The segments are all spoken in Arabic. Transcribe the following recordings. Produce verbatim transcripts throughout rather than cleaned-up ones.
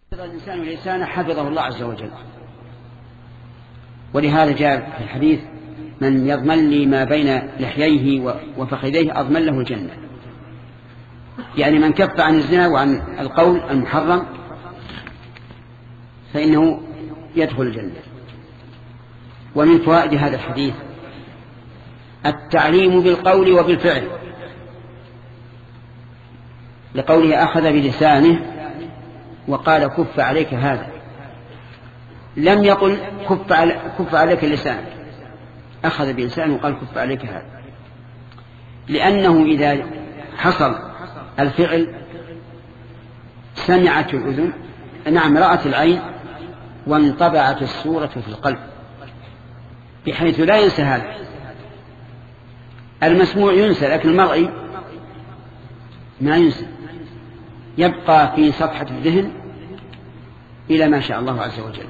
حفظ الإنسان لسانه حفظه الله عز وجل. ولهذا جاء في الحديث: من يضمن لي ما بين لحييه وفخذيه أضمن له الجنة. يعني من كف عن الزنا وعن القول المحرم فإنه يدخل الجنة. ومن فوائد هذا الحديث التعليم بالقول وبالفعل، لقوله أخذ بلسانه وقال كف عليك هذا، لم يقل كف, علي كف عليك اللسان، أخذ بلسانه وقال كف عليك هذا، لأنه إذا حصل الفعل سمعت الأذن، نعم رأت العين، وانطبعت الصورة في القلب، بحيث لا ينسى هذا. المسموع ينسى لكن المرئي ما ينسى، يبقى في صفحة الذهن إلى ما شاء الله عز وجل.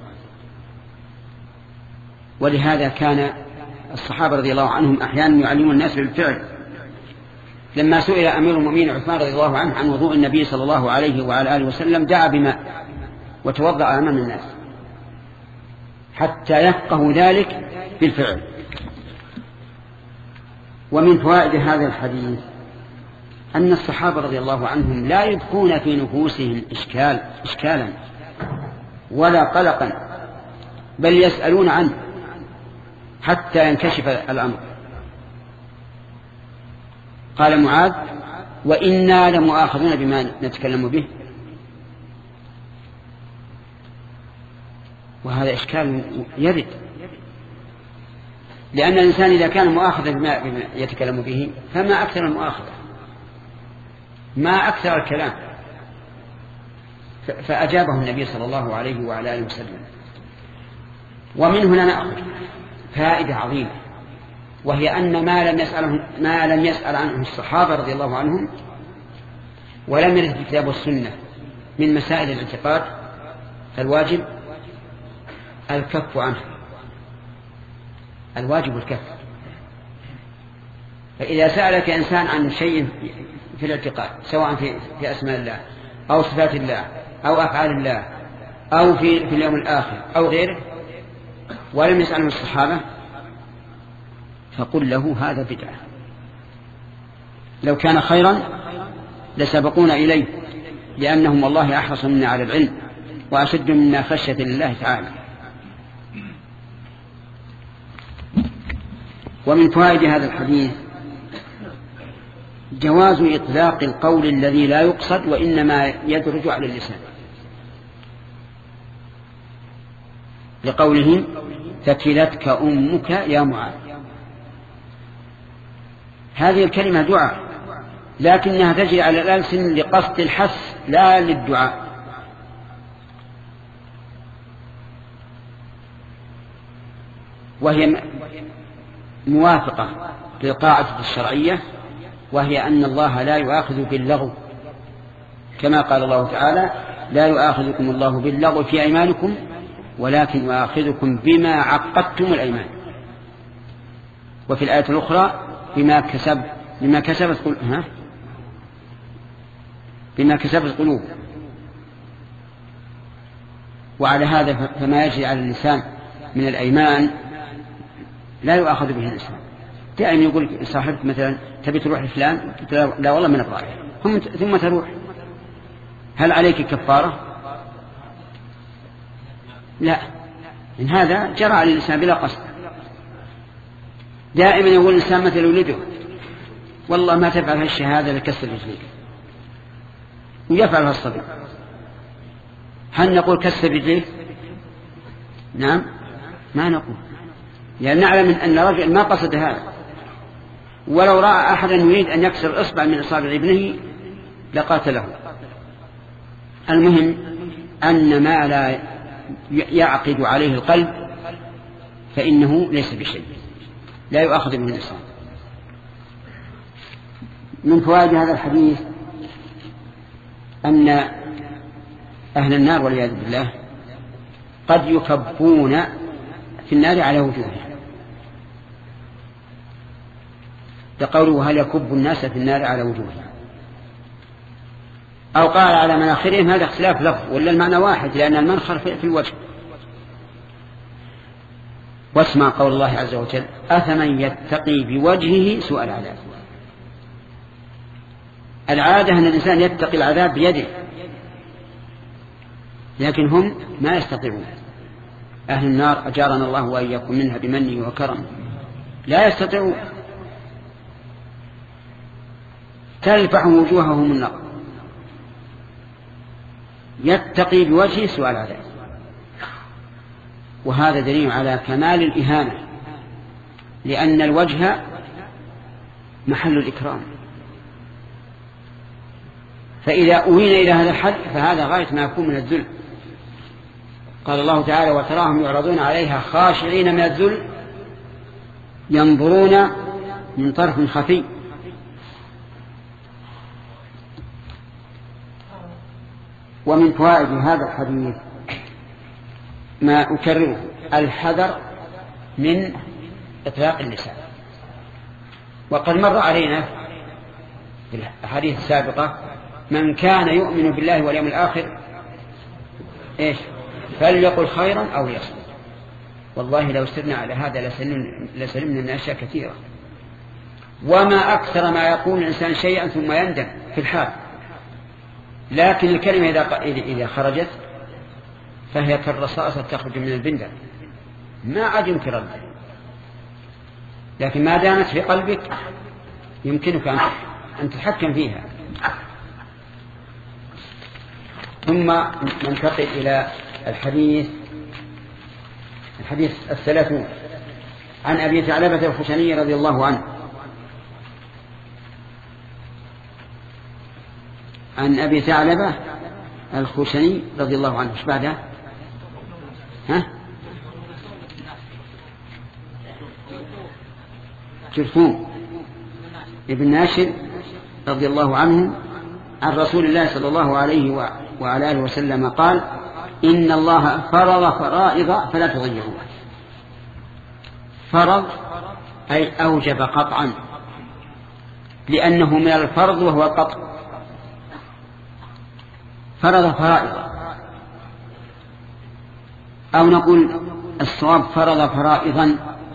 ولهذا كان الصحابة رضي الله عنهم أحيانا يعلمون الناس بالفعل. لما سئل أمير المؤمنين عثمان رضي الله عنه عن وضوء النبي صلى الله عليه وعلى آله وسلم دعا بماء وتوضأ أمام الناس حتى يفقهوا ذلك بالفعل. ومن فوائد هذا الحديث أن الصحابة رضي الله عنهم لا يبقون في نفوسهم إشكال إشكالا ولا قلقا، بل يسألون عنه حتى ينكشف الأمر. قال معاذ: وإنا لمؤاخذون بما نتكلم به. وهذا إشكال يرد، لأن الإنسان إذا كان مؤاخذا بما يتكلم به فما أكثر المؤاخذة، ما أكثر الكلام. فأجابه النبي صلى الله عليه وعلى آله وسلم. ومن هنا نأخذ فائدة عظيمة، وهي أن ما لم يسأل ما لم يسأل عنه الصحابة رضي الله عنهم ولم يرد في الكتاب والسنة من مسائل الاعتقاد فالواجب الكف عنه، الواجب الكف. فإذا سألك إنسان عن شيء في الاعتقاد سواء في, في أسماء الله أو صفات الله أو أفعال الله أو في, في اليوم الآخر أو غيره ولم يسأله الصحابة فقل له هذا بدعة. لو كان خيرا لسبقونا إليه، لأنهم والله أحرص منا على العلم وأشد منا خشية لله تعالى. ومن فوائد هذا الحديث جواز إطلاق القول الذي لا يقصد وإنما يدرج على اللسان، لقوله: ثكلتك أمك يا معاذ. هذه الكلمة دعاء، لكنها تجري على الألسن لقصد الحث لا للدعاء. وهي موافقة للقاعدة الشرعية، وهي أن الله لا يؤاخذ باللغو، كما قال الله تعالى: لا يؤاخذكم الله باللغو في أيمانكم ولكن يؤاخذكم بما عقدتم الأيمان. وفي الآية الأخرى: بما كسب بما كسبت قل... ها؟ بما كسبت قلوب. وعلى هذا فما يجري على اللسان من الأيمان لا يؤاخذ به الإنسان. دائما يقول صاحبك مثلا: تبي تروح لفلان؟ لا والله من أبغى. ثم تروح، هل عليك كفارة؟ لا، إن هذا جرى على الإنسان بلا قصد. دائما يقول الإنسان مثل ولده: والله ما تفعل هالشهادة لكسر رجليك، ويفعلها الصبي. هل نقول كسر رجليك؟ نعم، ما نقول، لأن يعني نعلم أن رجل ما قصد هذا، ولو رأى أحدا يريد أن يكسر إصبع من إصابع ابنه لقاتله. المهم أن ما لا يعقد عليه القلب فإنه ليس بشيء، لا يؤاخذ به الإنسان. من فوائد هذا الحديث أن أهل النار والعياذ بالله قد يكبون في النار على وجوههم، لقوله: هل يكب الناس في النار على وجوههم. أو قال على مناخرهم، هذا اختلاف لفظ، ولا المعنى واحد، لأن المنخر في الوجه. واسمع قول الله عز وجل: أفمن يتقي بوجهه سوء العذاب. العادة أن الإنسان يتقي العذاب بيده، لكن هم ما يستطيعون. أهل النار أجارنا الله وإياكم منها بمنه وكرمه، لا يستطيعون، تلفح وجوههم النار. يتقي بوجهه سوء العذاب، وهذا دليل على كمال الإهانة، لأن الوجه محل الإكرام، فإذا أوين إلى هذا الحد فهذا غاية ما يكون من الذل. قال الله تعالى: وتراهم يعرضون عليها خاشعين من الذل ينظرون من طرف خفي. ومن فوائد هذا الحديث ما أكرره: الحذر من إطلاق اللسان. وقد مر علينا في الحديث السابقة: من كان يؤمن بالله واليوم الآخر إيش فليقل خيرا أو ليصمت. والله لو استدنا على هذا لسلمنا من أشياء كثيرة. وما أكثر ما يقول الإنسان شيئا ثم يندم في الحال، لكن الكلمة إذا خرجت فهي كالرصاصة تخرج من البندر، ما عاد يمكن ردها، لكن ما دامت في قلبك يمكنك أن تتحكم فيها. ثم ننتقل إلى الحديث الحديث الثلاثون عن أبي ثعلبة الخشني رضي الله عنه عن أبي ثعلبة الخشني رضي الله عنه. ايش بعدها؟ ها؟ جرثوم ابن ناشر رضي الله عنه عن رسول الله صلى الله عليه وعلى آله وسلم قال: إن الله فرض فرائض فلا تضيعوها. فرض أي أوجب قطعا، لأنه من الفرض وهو القطع. فرض فرائض، أو نقول الصواب فرض فرائضا.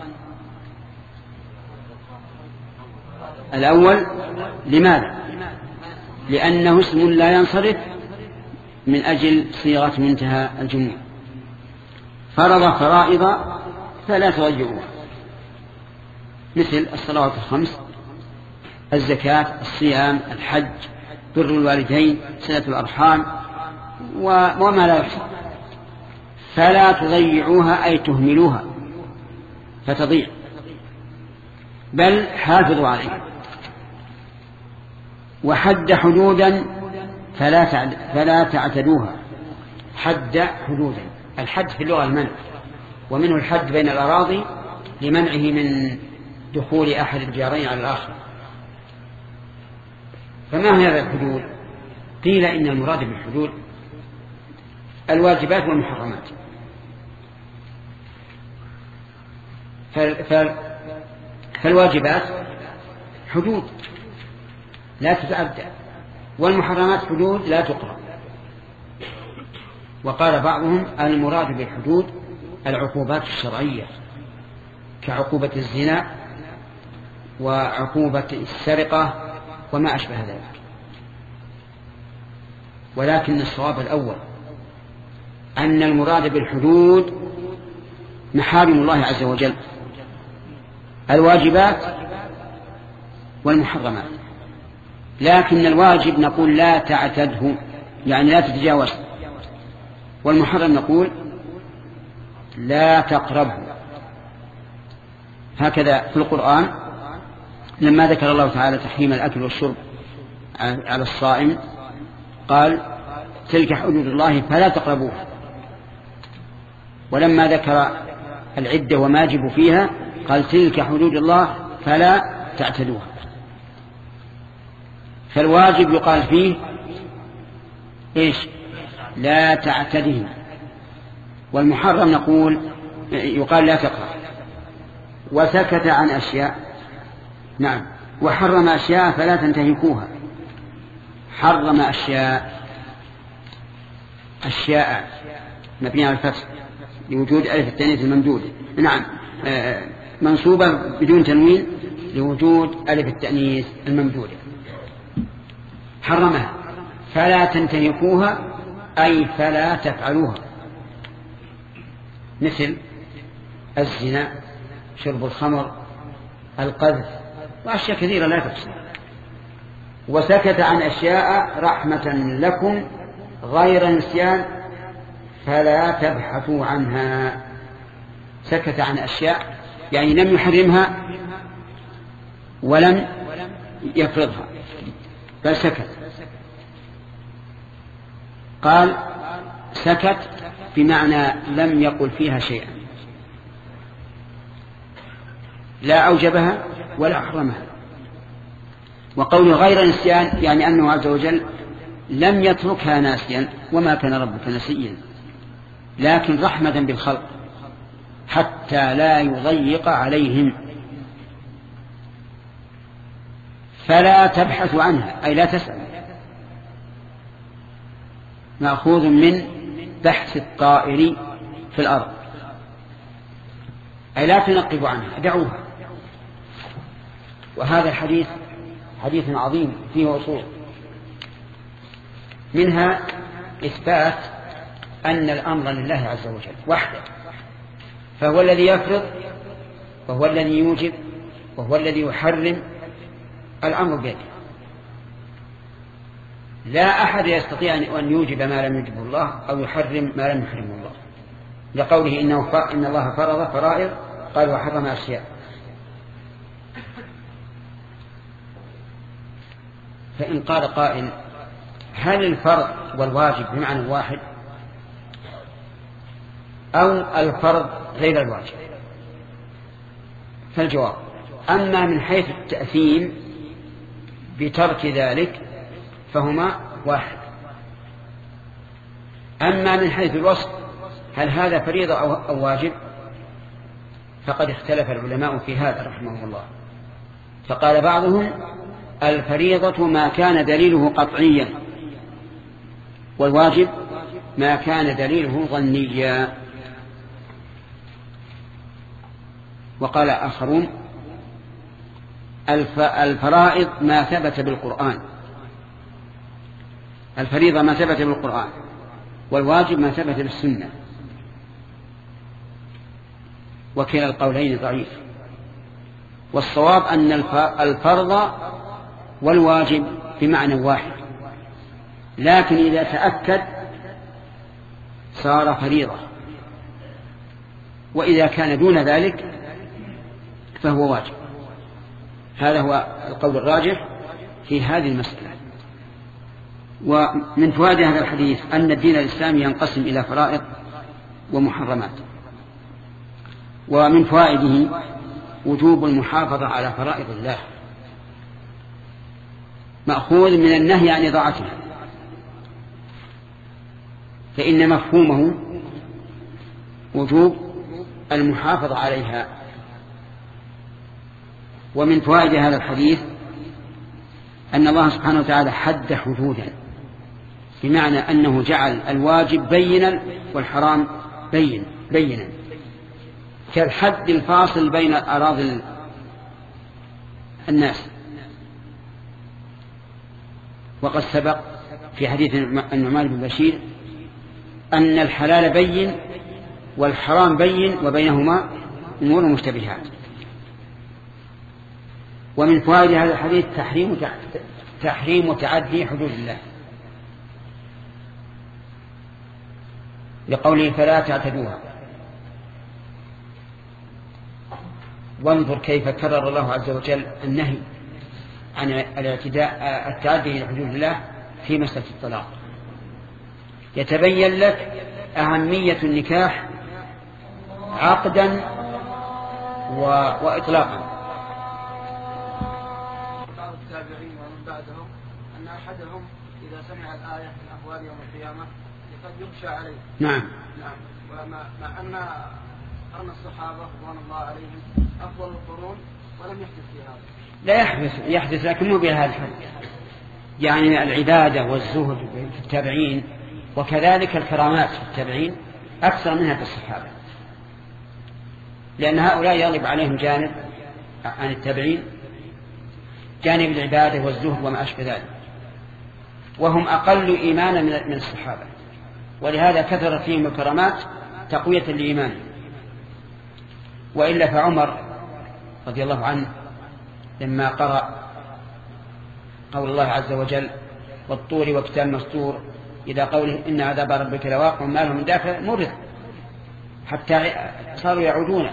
الأول لماذا؟ لأنه اسم لا ينصرف من أجل صيغة منتهى الجموع. فرض فرائض فلا تضيعوها، مثل الصلوات الخمس، الزكاة، الصيام، الحج، بر الوالدين، صلة الأرحام، وما لا يحصى. فلا تضيعوها أي تهملوها فتضيع، بل حافظوا عليها. وحد حدودا فلا فلا تعتدوها. حد حدودا، الحد في اللغة المنع، ومنه الحد بين الأراضي لمنعه من دخول أحد الجارين على الآخر. فما هي هذا الحدود؟ قيل إن المراد بالحدود الواجبات والمحرمات. فالواجبات حدود لا تتعدى، والمحرمات حدود لا تقرأ. وقال بعضهم المراد بالحدود العقوبات الشرعية، كعقوبة الزنا وعقوبة السرقة وما أشبه ذلك. ولكن الصواب الأول أن المراد بالحدود محارم الله عز وجل، الواجبات والمحرمات. لكن الواجب نقول لا تعتده، يعني لا تتجاوز، والمحرم نقول لا تقربه. هكذا في القرآن لما ذكر الله تعالى تحريم الأكل والشرب على الصائم قال: تلك حدود الله فلا تقربوها. ولما ذكر العدة وما يجب فيها قال: تلك حدود الله فلا تعتدوها. فالواجب يقال فيه إيش؟ لا تعتدهم. والمحرم نقول يقال لا تقرأ. وسكت عن أشياء، نعم، وحرم أشياء فلا تنتهكوها. حرم أشياء أشياء مبنية على الفتح لوجود ألف التأنيث الممدودة، نعم منصوبة بدون تنوين لوجود ألف التأنيث الممدودة. حرمها فلا تنتهكوها أي فلا تفعلوها، مثل الزنا، شرب الخمر، القذف، وأشياء كثيرة لا تحصى. وسكت عن أشياء رحمة لكم غير نسيان فلا تبحثوا عنها. سكت عن أشياء يعني لم يحرمها ولم يفرضها بل سكت. قال سكت بمعنى لم يقل فيها شيئا، لا أوجبها ولا حرمها. وقول غير نسيان يعني أنه عز وجل لم يتركها ناسيا، وما كان ربك نسيا، لكن رحمة بالخلق حتى لا يضيق عليهم. فلا تبحث عنها أي لا تسأل، مأخوذ من بحث الطائر في الأرض، أي لا تنقب عنها، دعوها. وهذا الحديث حديث عظيم فيه أصول، منها إثبات أن الأمر لله عز وجل وحده، فهو الذي يفرض وهو الذي يوجب وهو الذي يحرم، الأمر بيده. لا أحد يستطيع أن يوجب ما لم يوجبه الله أو يحرم ما لم يحرمه الله، لقوله إنه ف... إن الله فرض فرائض قال وحرم أشياء. فإن قال قائل هل الفرض والواجب بمعنى واحد أو الفرض غير الواجب؟ فالجواب أما من حيث التأثيم بترك ذلك فهما واحد. أما من حيث الوصف هل هذا فريضة أو واجب فقد اختلف العلماء في هذا رحمه الله. فقال بعضهم الفريضة ما كان دليله قطعيا، والواجب ما كان دليله ظنيا. وقال آخرون الفرائض ما ثبت بالقرآن، الفريضة ما ثبت بالقرآن، والواجب ما ثبت بالسنة. وكلا القولين ضعيف، والصواب أن الفرض والواجب بمعنى واحد، لكن إذا تأكد صار فريضة، وإذا كان دون ذلك فهو واجب. هذا هو القول الراجح في هذه المسألة. ومن فوائد هذا الحديث أن الدين الإسلامي ينقسم إلى فرائض ومحرمات. ومن فوائده وجوب المحافظة على فرائض الله، مأخوذ من النهي عن إضاعتها، فإن مفهومه وجوب المحافظة عليها. ومن فوائد هذا الحديث أن الله سبحانه وتعالى حد حدودا، بمعنى أنه جعل الواجب بينا والحرام بين بينا، كالحد الفاصل بين أراضي الناس. وقد سبق في حديث النعمان بن بشير أن الحلال بين والحرام بين وبينهما أمور مشتبهات. ومن فوائد هذا الحديث تحريم تحريم تعدي حدود الله، لقوله فلا تعتدوها. وانظر كيف كرر الله عز وجل النهي عن الاعتداء التعدي إلى حدود الله في مسألة الطلاق، يتبين لك أهمية النكاح عقدا و... وإطلاقا. بعض التابعين ومن بعدهم أن أحدهم إذا سمع الآية من أهوال يوم القيامة قد يخشى عليه. نعم. نعم. ومع أن قرن الصحابة رضوان الله عليهم أفضل القرون ولم يحدث في هذا. لا يحدث يحدث لكن مو بهذا الحد. يعني العبادة والزهد في التابعين وكذلك الكرامات في التابعين أكثر منها في الصحابة، لأن هؤلاء يغلب عليهم جانب عن التابعين، جانب العبادة والزهد وما أشبه ذلك، وهم أقل إيمانا من الصحابة، ولهذا كثرت فيهم الكرامات تقوية الإيمان. وإلا فعمر رضي الله عنه لما قرأ قول الله عز وجل والطور وكتاب مسطور إذا قوله إن عذاب ربك لواقع ما له من دافع مرض، حتى صاروا يعودون.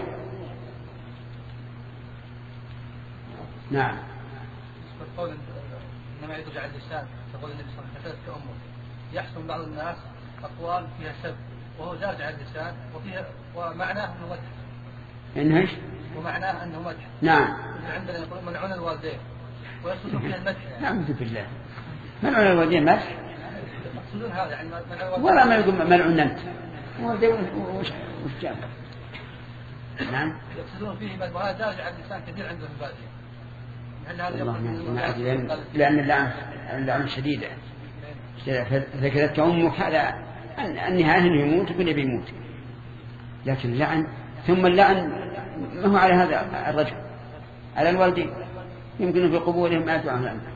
نعم. قول إنما يرجع اللسان تقول النبي صلى الله عليه وسلم كأمه، يحسن بعض الناس أقوال فيها سب وهو يرجع اللسان وفيها ومعناه أنه مدح. إنه إيش؟ ومعناه أنه مدح. نعم. عندنا يقولون منعون الوالدين ويقصدون فيها المدح. نعوذ بالله. منعون الوالدين مدح؟ يقصدون هذا يعني منعون ولا ما يقول منعون أنت. وش وش جاب؟ نعم. يقصدون فيه مدح وهذا يرجع اللسان كثير عندهم البادية. لأن لأن اللعن اللعن شديدة. ذكرت أمك هذا النهاية أنه يموت وكل بيموت، لكن اللعن ثم اللعن ما هو على هذا الرجل، على الوالدين، يمكن في قبورهم ما يدعون عنه.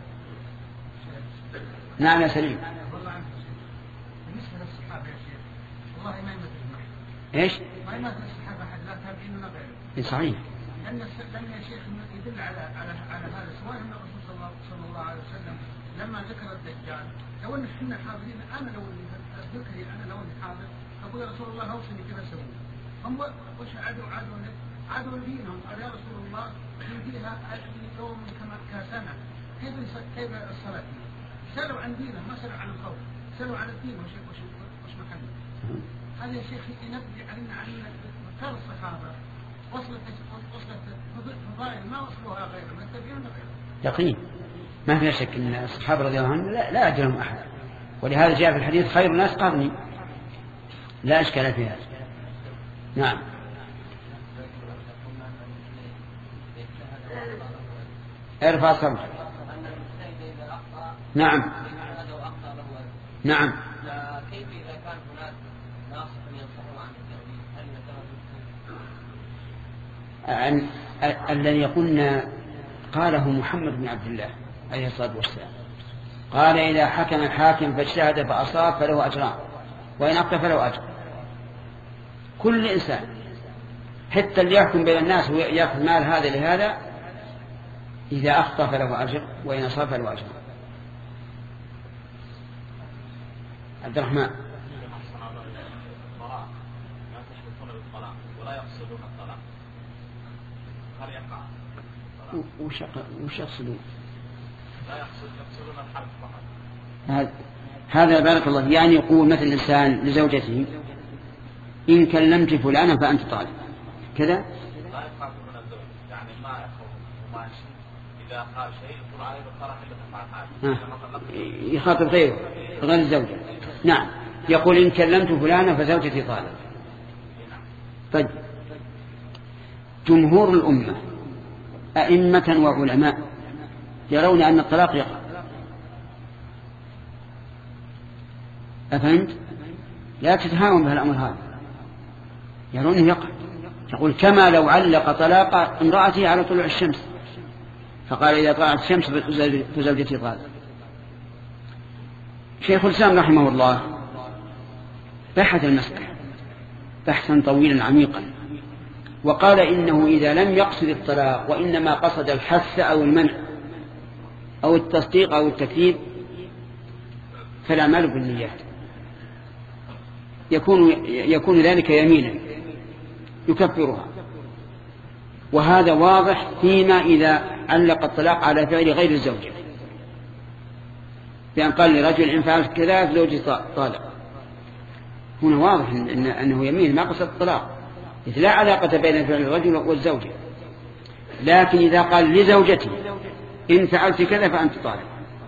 نعم يا سليم. بالنسبة للصحابة يا شيخ والله ما يمثل إيش؟ ما يمثل الصحابة أحد لا تابعين ولا غيره. صحيح. لأن لأن يا شيخ يدل على على على هذا سواء أن الرسول صلى الله عليه وسلم لما ذكر الدجال لو أن احنا حاضرين أنا لو أذكر أنا لو أني حاضر أقول يا رسول الله أوصني كذا سوي، هم وش عادوا عادوا عادوا دينهم قال يا رسول الله فيها يوم كما كسنة كيف كيف الصلاة فيه؟ سألوا عن دينهم ما سألوا عن الخوف، سألوا عن الدين وش وش وش مكانه. هذا يا شيخ ينبه علينا عن مكان الصحابة وصلت وصلت فضائل ما وصلوها غيرهم من التابعين غيرهم. يقين ما في شك ان الصحابه رضي الله عنهم لا, لا اجرهم احد، ولهذا جاء في الحديث خير الناس قرني، لا اشكال في هذا. نعم. ارفع صوتك. نعم. نعم. كيف اذا كان هناك ناس ينصحون عن التوحيد عن الذي يقولنا قاله محمد بن عبد الله عليه الصلاة والسلام، قال إذا حكم الحاكم فاجتهد فأصاب فله أجران وإن أخطأ فله أجر. كل إنسان حتى اللي يحكم بين الناس ويأخذ مال هذا لهذا إذا أخطأ فله أجر وإن أصاب فله أجر. عبد الرحمن. وش يقصدون؟ لا يقصدون الحرب فقط. هذا بارك الله يعني يقول مثل الإنسان لزوجته إن كلمت فلانا فأنت طالب كذا. لا يخاف من الزوج يعني ما يخاف وما إذا قال شيء يقول عليه بالطرح اللي تفعل يخاطب غيره غير الزوجة. نعم يقول إن كلمت فلانا فزوجتي طالب. طيب جمهور الأمة أئمة وعلماء يرون أن الطلاق يقع. أفهمت؟ لا تتهاون بها الأمر هذا، يرون يقع. يقول كما لو علق طلاق امرأته على طلوع الشمس فقال إذا طلعت الشمس فزوجتي طالق. شيخ الإسلام رحمه الله بحث المسألة بحثا طويلا عميقا وقال إنه إذا لم يقصد الطلاق وإنما قصد الحث أو المنع أو التصديق أو التكذيب فلا مال بالنيات، يكون, يكون ذلك يمينا يكفرها. وهذا واضح فيما إذا علق الطلاق على فعل غير الزوجة، بأن قال لرجل إن فعلت كذا زوجي طالق، هنا واضح إن أنه يمين ما قصد الطلاق، إذ لا علاقة بين فعل الرجل والزوجة. لكن إذا قال لزوجتي إن فعلت كذا فأنت طالق،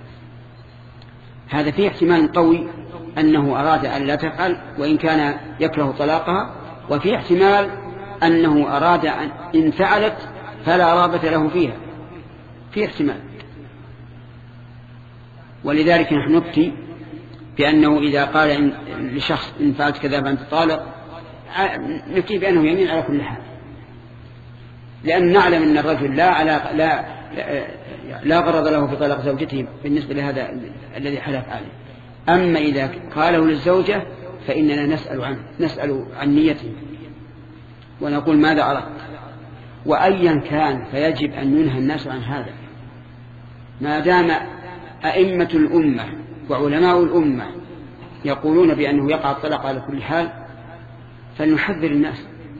هذا فيه احتمال قوي أنه أراد أن لا تفعل وإن كان يكره طلاقها، وفيه احتمال أنه أراد أن إن فعلت فلا رابة له فيها، فيه احتمال. ولذلك نحن نفتي بأنه إذا قال إن لشخص إن فعلت كذا فأنت طالق، نفتي بأنه يمين على كل حال، لأن نعلم أن الرجل لا على لا لا غرض له في طلاق زوجته بالنسبة لهذا الذي حلف عليه. أما إذا قاله للزوجة فإننا نسأل عنه، نسأل عن نيته ونقول ماذا أردت، وأيا كان فيجب أن ينهى الناس عن هذا. ما دام أئمة الأمة وعلماء الأمة يقولون بأنه يقع الطلاق على كل حال فلنحذر الناس.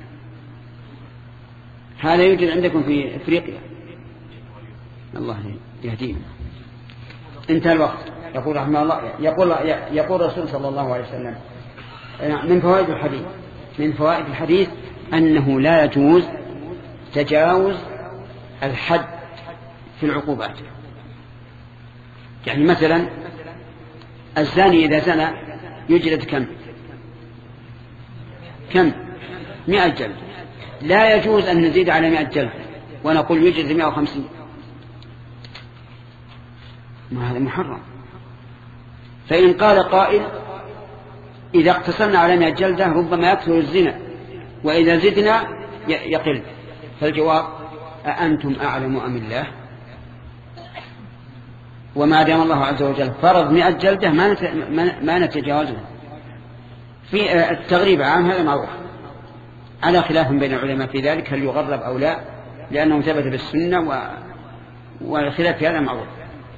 هذا يوجد عندكم في أفريقيا، الله يهدينا. انتهى الوقت. يقول رحمه الله يقول يقول الرسول صلى الله عليه وسلم من فوائد الحديث من فوائد الحديث أنه لا يجوز تجاوز الحد في العقوبات. يعني مثلا الزاني إذا زنى يجلد كم كم مئة جلد، لا يجوز أن نزيد على مئة جلد ونقول يجلد مئة وخمسين، ما هذا محرم. فإن قال قائل إذا اقتصرنا على مئة جلدة ربما يكثر الزنا وإذا زدنا يقل، فالجواب أأنتم أعلم أم الله؟ وما دام الله عز وجل فرض مئة جلدة ما نتجاوزها. في التغريب عام هذا معروف، على خلاف بين العلماء في ذلك هل يغرب أو لا، لأنه ثبت بالسنة و... والخلاف في هذا معروف.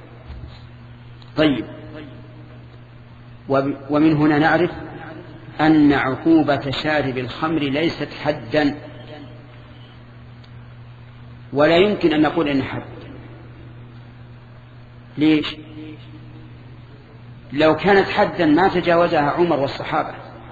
طيب، ومن هنا نعرف أن عقوبة شارب الخمر ليست حدا، ولا يمكن أن نقول إن حد. ليش؟ لو كانت حدا ما تجاوزها عمر والصحابة،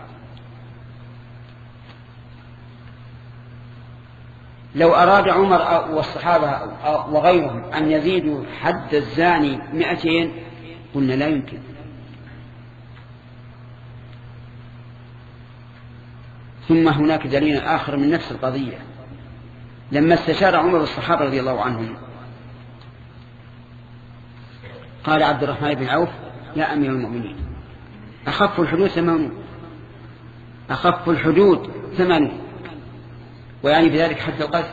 لو أراد عمر والصحابة وغيرهم أن يزيدوا حد الزاني مئتين قلنا لا يمكن. ثم هناك دليل آخر من نفس القضية، لما استشار عمر والصحابة رضي الله عنهم قال عبد الرحمن بن عوف يا أمير المؤمنين أخف الحدود ثمانون أخف الحدود ثمانون ويعني بذلك حد القذف.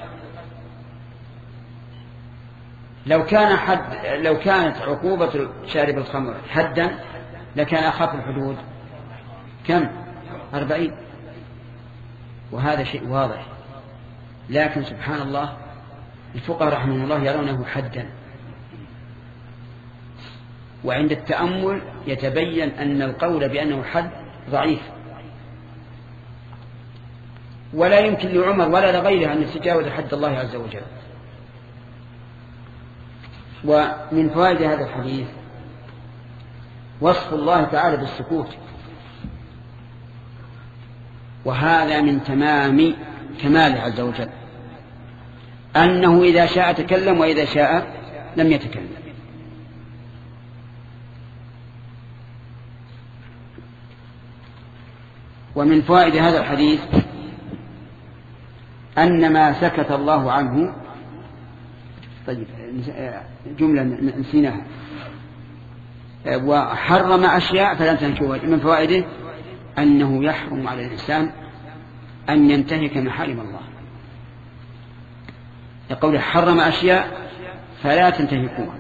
لو كان حد لو كانت عقوبة شارب الخمر حدا لكان أخف الحدود كم؟ أربعين، وهذا شيء واضح. لكن سبحان الله الفقهاء رحمهم الله يرونه حدا، وعند التأمل يتبين أن القول بأنه حد ضعيف، ولا يمكن لعمر ولا لغيره أن يتجاوز حد الله عز وجل. ومن فوائد هذا الحديث وصف الله تعالى بالسكوت، وهذا من تمام كماله عز وجل، أنه إذا شاء تكلم وإذا شاء لم يتكلم. ومن فوائد هذا الحديث أن ما سكت الله عنه، طيب جملة نسيناها، وحرم أشياء فلم تنكوها. من فوائده أنه يحرم على الإنسان أن ينتهك محارم الله، يقول حرم أشياء فلا تنتهكوها.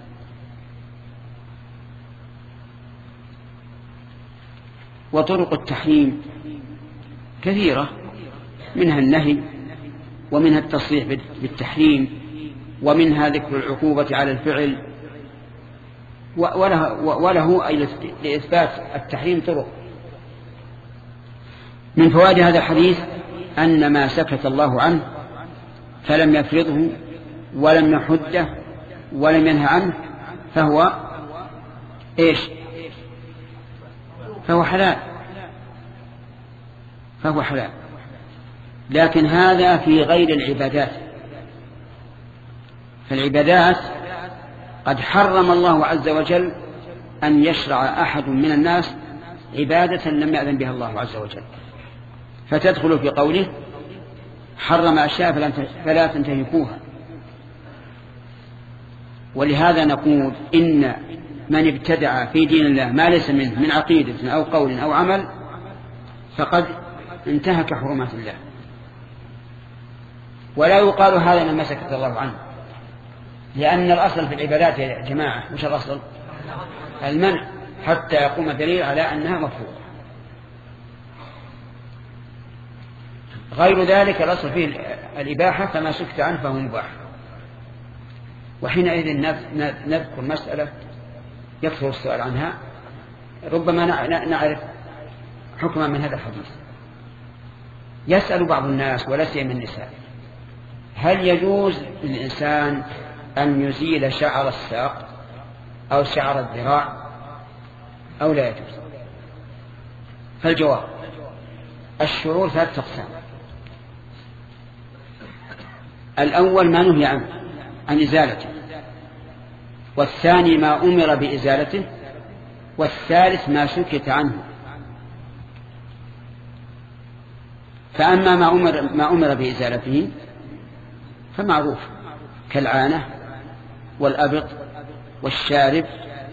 وطرق التحريم كثيرة، منها النهي ومنها التصريح بالتحريم ومنها ذكر العقوبة على الفعل، وله, وله أي لإثبات التحريم طرق. من فوائد هذا الحديث أن ما سكت الله عنه فلم يفرضه ولم يحده ولم ينهى عنه فهو إيش؟ فهو حلال فهو حلال لكن هذا في غير العبادات. فالعبادات قد حرم الله عز وجل أن يشرع أحد من الناس عبادة لم يأذن بها الله عز وجل، فتدخل في قوله حرم أشياء فلا تنتهكوها. ولهذا نقول إن من ابتدع في دين الله ما ليس منه من عقيدة أو قول أو عمل فقد انتهك حرمات الله. ولا يقال هذا ما سكت الله عنه، لأن الأصل في العبادات يا جماعة مش الأصل المنع حتى يقوم دليل على أنها مفروضة. غير ذلك الأصل فيه الإباحة، فما سكت عنه فهو مباح. وحينئذ نذكر مسألة يكثر السؤال عنها، ربما نعرف حكما من هذا الحديث. يسأل بعض الناس ولا سيما النساء: هل يجوز للإنسان أن يزيل شعر الساق أو شعر الذراع أو لا يجوز؟ فالجواب: الشعور ثلاثة أقسام. الأول ما نهي عنه عن إزالته، والثاني ما أمر بإزالته، والثالث ما سكت عنه. فأما ما أمر, ما أمر بإزالته فمعروف كالعانة والأبط والشارب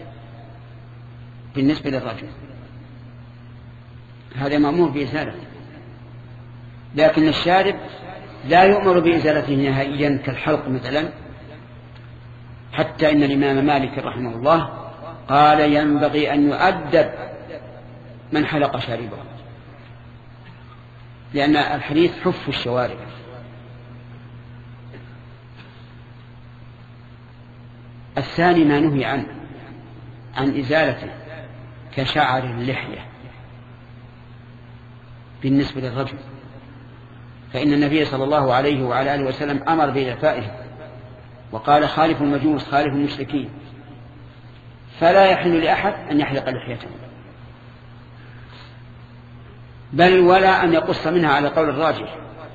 بالنسبة للرجل، هذا مأمور بإزالته. لكن الشارب لا يؤمر بإزالته نهائيا كالحلق مثلا، حتى إن الإمام مالك رحمه الله قال: ينبغي أن يؤدب من حلق شاربه، لأن الحديث حف الشوارب. الثاني ما نهي عنه عن إزالته كشعر اللحية بالنسبة للرجل، فإن النبي صلى الله عليه وعلى آله وسلم أمر بإعفائه وقال: خالف المجوس خالف المشركين. فلا يحل لأحد أن يحلق لحيته، بل ولا أن يقص منها على قول الراجح،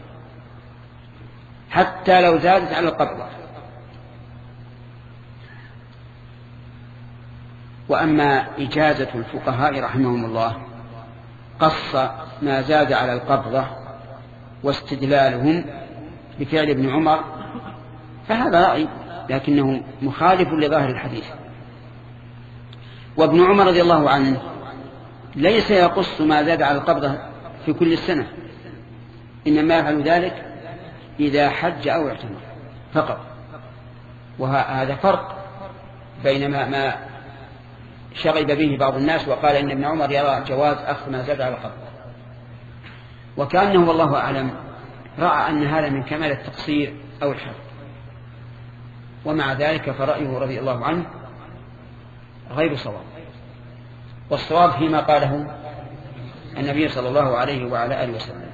حتى لو زادت على القبضة. وأما إجازة الفقهاء رحمهم الله قص ما زاد على القبضة واستدلالهم بفعل ابن عمر فهذا رأي، لكنه مخالف لظاهر الحديث. وابن عمر رضي الله عنه ليس يقص ما زاد على القبضة في كل السنة، إنما يفعل ذلك إذا حج أو اعتمر فقط. وهذا فرق بين ما, ما شغب به بعض الناس وقال إن ابن عمر يرى جواز أخذ ما زاد على القبضة، وكأنه والله أعلم رأى أن هذا من كمال التقصير أو الحق. ومع ذلك فرأيه رضي الله عنه غير صواب، والصواب فيما قاله النبي صلى الله عليه وعلى آله وسلم.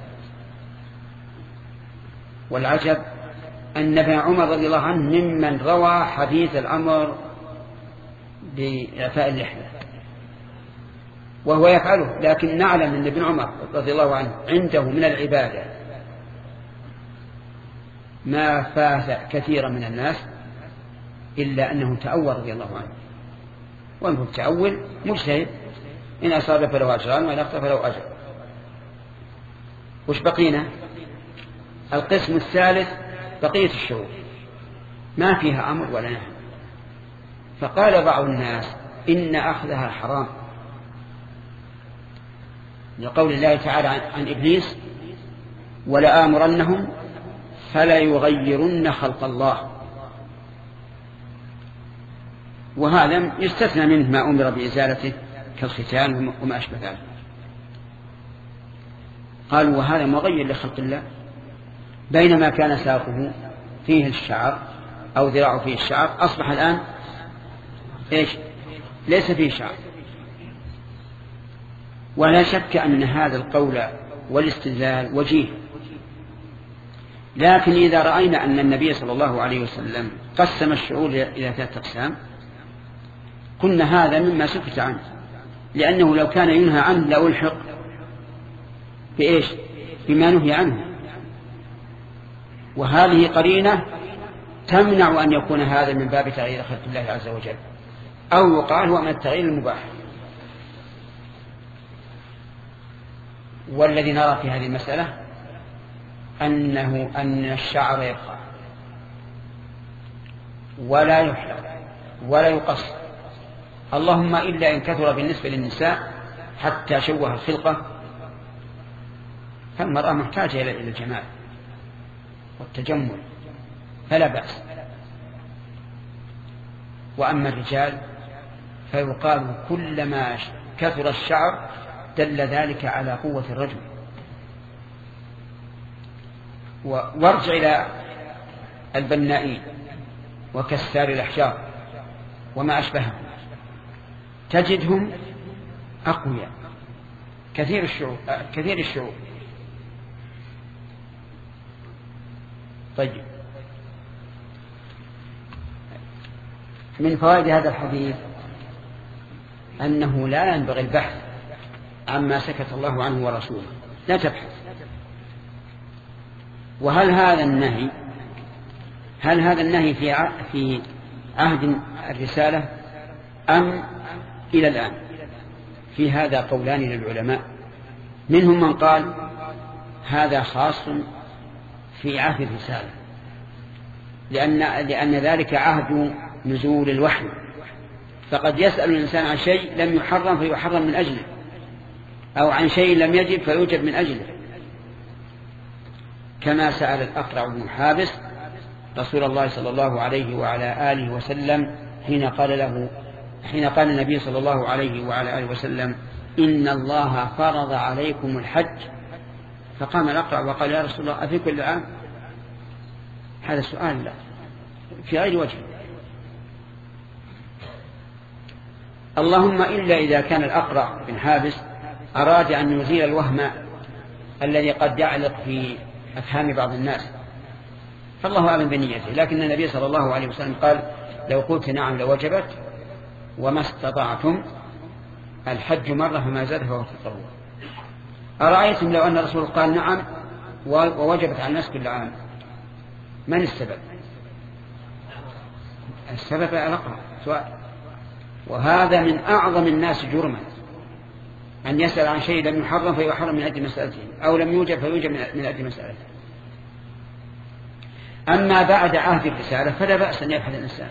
والعجب أن ابن عمر رضي الله عنه ممن روى حديث الأمر بإعفاء اللحية وهو يفعله، لكن نعلم أن ابن عمر رضي الله عنه عنده من العبادة ما فات كثيرا من الناس، إلا أنه تأول رضي الله عنه. وأنه التأول مجتهد، إن أصاب فله أجران وإن أخطأ فله أجر. وش بقينا؟ القسم الثالث بقية الشروط ما فيها أمر ولا نهي. فقال بعض الناس إن أخذها حرام لقول الله تعالى عن إبليس: ولآمرنهم فلا يغيرن خلق الله. وهذا يستثنى منه ما أمر بإزالته كالختان وما أشبه ذلك. قالوا: وهذا مغير لخلق الله، بينما كان ساقه فيه الشعر أو ذراعه فيه الشعر، أصبح الآن إيش؟ ليس فيه شعر. ولا شك أن هذا القول والاستدلال وجيه، لكن إذا رأينا أن النبي صلى الله عليه وسلم قسم الشعور إلى ثلاثة أقسام قلنا هذا مما سكت عنه، لأنه لو كان ينهى عنه لألحق بإيش؟ بما نهي عنه. وهذه قرينة تمنع أن يكون هذا من باب تغيير خلق الله عز وجل، أو يقال هو من التغيير المباح. والذي نرى في هذه المسألة أنه أن الشعر يبقى ولا يحلق ولا يقص، اللهم إلا إن كثر بالنسبة للنساء حتى شوه الخلقة، فالمرأة محتاجة إلى الجمال والتجمل فلا بأس. وأما الرجال فيقال كلما كثر الشعر دل ذلك على قوة الرجل. وارجع إلى البنائين وكسار الأحجار وما أشبههم تجدهم أقوياء كثير الشعور كثير الشعور. طيب، من فوائد هذا الحديث أنه لا ينبغي البحث عما سكت الله عنه ورسوله، لا تبحث. وهل هذا النهي هل هذا النهي في في عهد الرسالة أم إلى الآن؟ في هذا قولان للعلماء، منهم من قال هذا خاص في عهد الرسالة، لأن لأن ذلك عهد نزول الوحي، فقد يسأل الإنسان عن شيء لم يحرم فيحرم من أجله، أو عن شيء لم يجب فيوجب من أجله، كما سأل الأقرع بن حابس رسول الله صلى الله عليه وعلى آله وسلم حين قال له حين قال النبي صلى الله عليه وعلى آله وسلم إن الله فرض عليكم الحج، فقام الأقرع وقال يا رسول الله أفي كل عام؟ هذا السؤال لا في غير وجه. اللهم إلا إذا كان الأقرع بن حابس أراد أن يزيل الوهم الذي قد يعلق في أفهام بعض الناس، فالله أعلم بنيته، لكن النبي صلى الله عليه وسلم قال لو قلت نعم لوجبت وما استطعتم، الحج مرة فما زاد فهو تطوع. أرأيتم لو أن الرسول قال نعم ووجبت على الناس كل عام، من السبب؟ السبب الأقرع سؤال. وهذا من أعظم الناس جرما، أن يسأل عن شيء لم يحرم فيحرم من أجل مسألته، أو لم يوجب فيوجب من أجل مسألته. أما بعد عهد الرسالة فلا بأس أن يبحث الإنسان،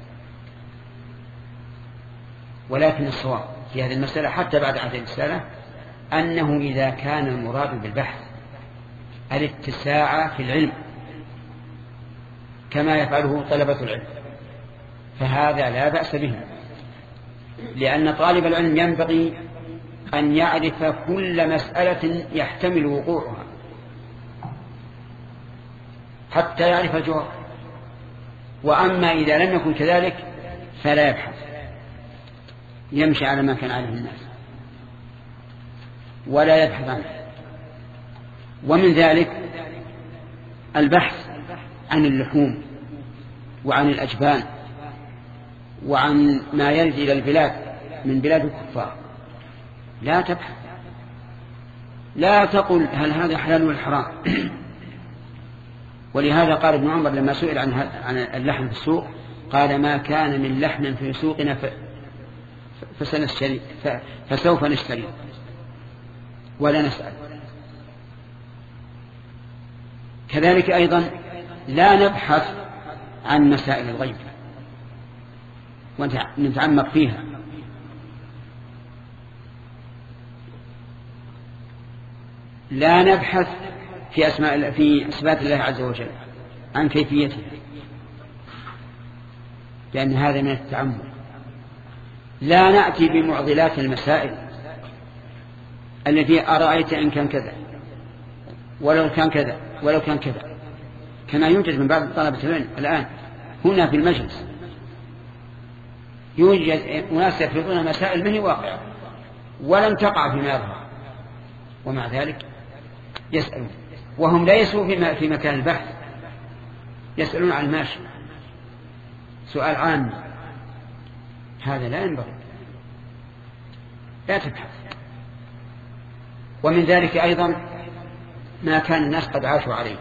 ولكن الصواب في هذه المسألة حتى بعد عهد الرسالة أنه إذا كان المراد بالبحث الاتساع في العلم كما يفعله طلبة العلم فهذا لا بأس به، لأن طالب العلم ينبغي أن يعرف كل مسألة يحتمل وقوعها حتى يعرف الجواب. وأما إذا لم يكن كذلك فلا يبحث، يمشي على ما كان عليه الناس ولا يبحث عنه. ومن ذلك البحث عن اللحوم وعن الأجبان وعن ما يرد إلى البلاد من بلاد الكفار، لا تبحث، لا تقل هل هذا حلال ولا حرام. ولهذا قال ابن عمر لما سئل عن عن اللحم في السوق قال ما كان من لحم في سوقنا فسنشتري فسوف نشتري ولا نسأل. كذلك أيضا لا نبحث عن مسائل الغيب ونتعمق فيها، لا نبحث في أسماء في صفات الله عز وجل عن كيفيتها، لأن هذا من التعمق. لا نأتي بمعضلات المسائل التي أرأيت إن كان كذا ولو كان كذا ولو كان كذا، كما يوجد من بعض طلبة العلم الآن هنا في المجلس، يوجد أناس يفرضون مسائل من هي واقعة ولم تقع فيما يظهر، ومع ذلك يسألون وهم ليسوا في مكان البحث، يسألون عن الماشي سؤال عام. هذا لا ينبغي، لا تبحث. ومن ذلك أيضا ما كان الناس قد عاشوا عليه،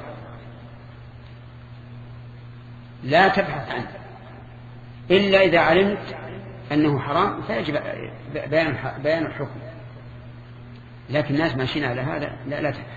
لا تبحث عنه إلا إذا علمت أنه حرام فيجب بيان الحكم، لكن الناس ماشيين على هذا لا, لا تبحث.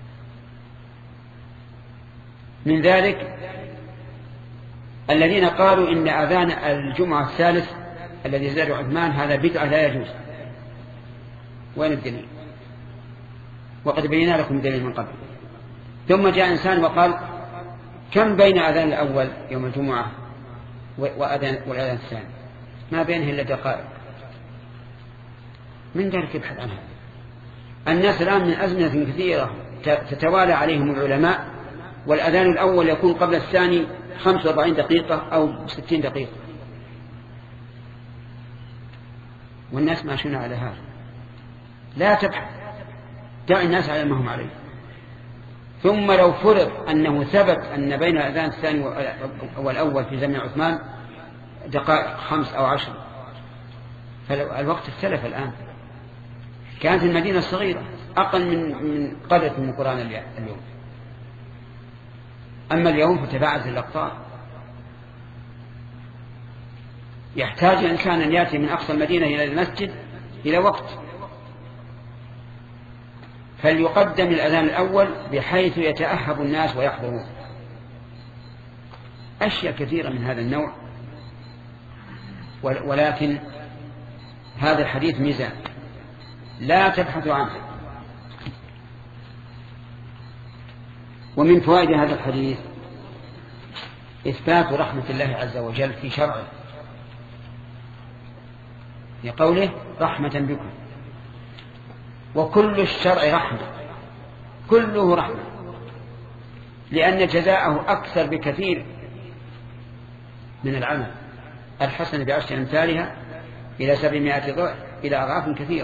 من ذلك الذين قالوا إن أذان الجمعة الثالث الذي زاد عثمان هذا بدعة لا يجوز. وين الدليل؟ وقد بينا لكم الدليل من قبل. ثم جاء إنسان وقال كم بين أذان الأول يوم الجمعة وأذان والأذان الثاني؟ ما بينه إلا دقائق. من ذلك يبحث عنها؟ الناس الآن من أزمنة كثيرة تتوالى عليهم العلماء، والأذان الأول يكون قبل الثاني خمس وأربعين دقيقة أو ستين دقيقة، والناس ماشون على هذا. لا تبحث، دع الناس على ما هم عليه. ثم لو فرض أنه ثبت أن بين الأذان الثاني والأول في زمن عثمان دقائق خمس أو عشر، فالوقت اختلف الآن. كانت المدينة الصغيرة أقل من من قرية من القرآن اليوم، أما اليوم فتباعد الأقطار. يحتاج الإنسان أن يأتي من أقصى المدينة إلى المسجد إلى وقت، فليقدم الأذان الأول بحيث يتأهب الناس ويحضرون. أشياء كثيرة من هذا النوع، ولكن هذا الحديث ميزان لا تبحث عنه. ومن فوائد هذا الحديث إثبات رحمة الله عز وجل في شرعه، لقوله رحمة بكم، وكل الشرع رحمة، كله رحمة، لأن جزاءه أكثر بكثير من العمل. الحسنة بعشر أمثالها إلى سبعمائة ضعف إلى أضعاف كثيرة.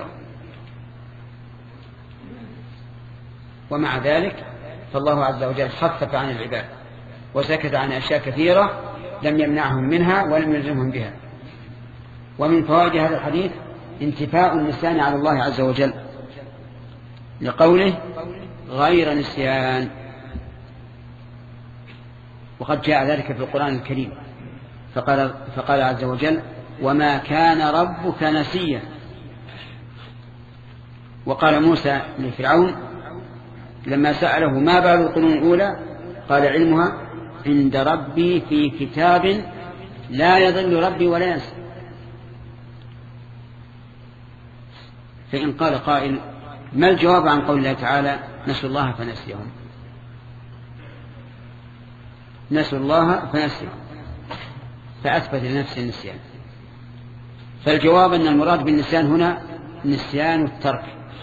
ومع ذلك فالله عز وجل خفف عن العباد وسكت عن أشياء كثيرة لم يمنعهم منها ولم يلزمهم بها. ومن فوائد هذا الحديث انتفاء النسيان على الله عز وجل، لقوله غير نسيان، وقد جاء ذلك في القرآن الكريم. فقال, فقال عز وجل وما كان ربك نسيا. وقال موسى لفرعون لما سأله ما بال القرون الأولى قال علمها عند ربي في كتاب لا يضل ربي ولا ينسى. فإن قال قائل ما الجواب عن قول الله تعالى نسوا الله فنسيهم؟ نسوا الله فنسيهم، فأثبت لنفسه النسيان. فالجواب أن المراد بالنسيان هنا نسيان الترك،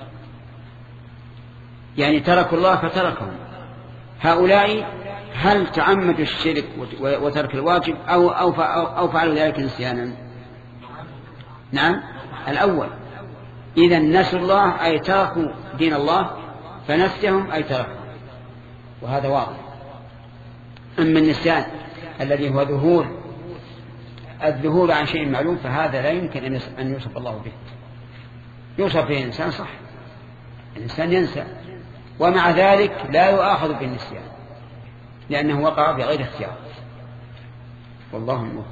يعني تركوا الله فتركهم. هؤلاء هل تعمدوا الشرك وترك الواجب أو, أو, أو فعلوا ذلك نسيانا؟ نعم الأول. إذن نسوا الله أي تركوا دين الله، فنسيهم أي تركوا، وهذا واضح. أما النسيان الذي هو ظهور الظهور عن شيء معلوم فهذا لا يمكن أن يوصف الله به. يوصف به الإنسان صح، الإنسان ينسى، ومع ذلك لا يؤاخذ بالنسيان لأنه وقع بغير اختيار. والله الموفق.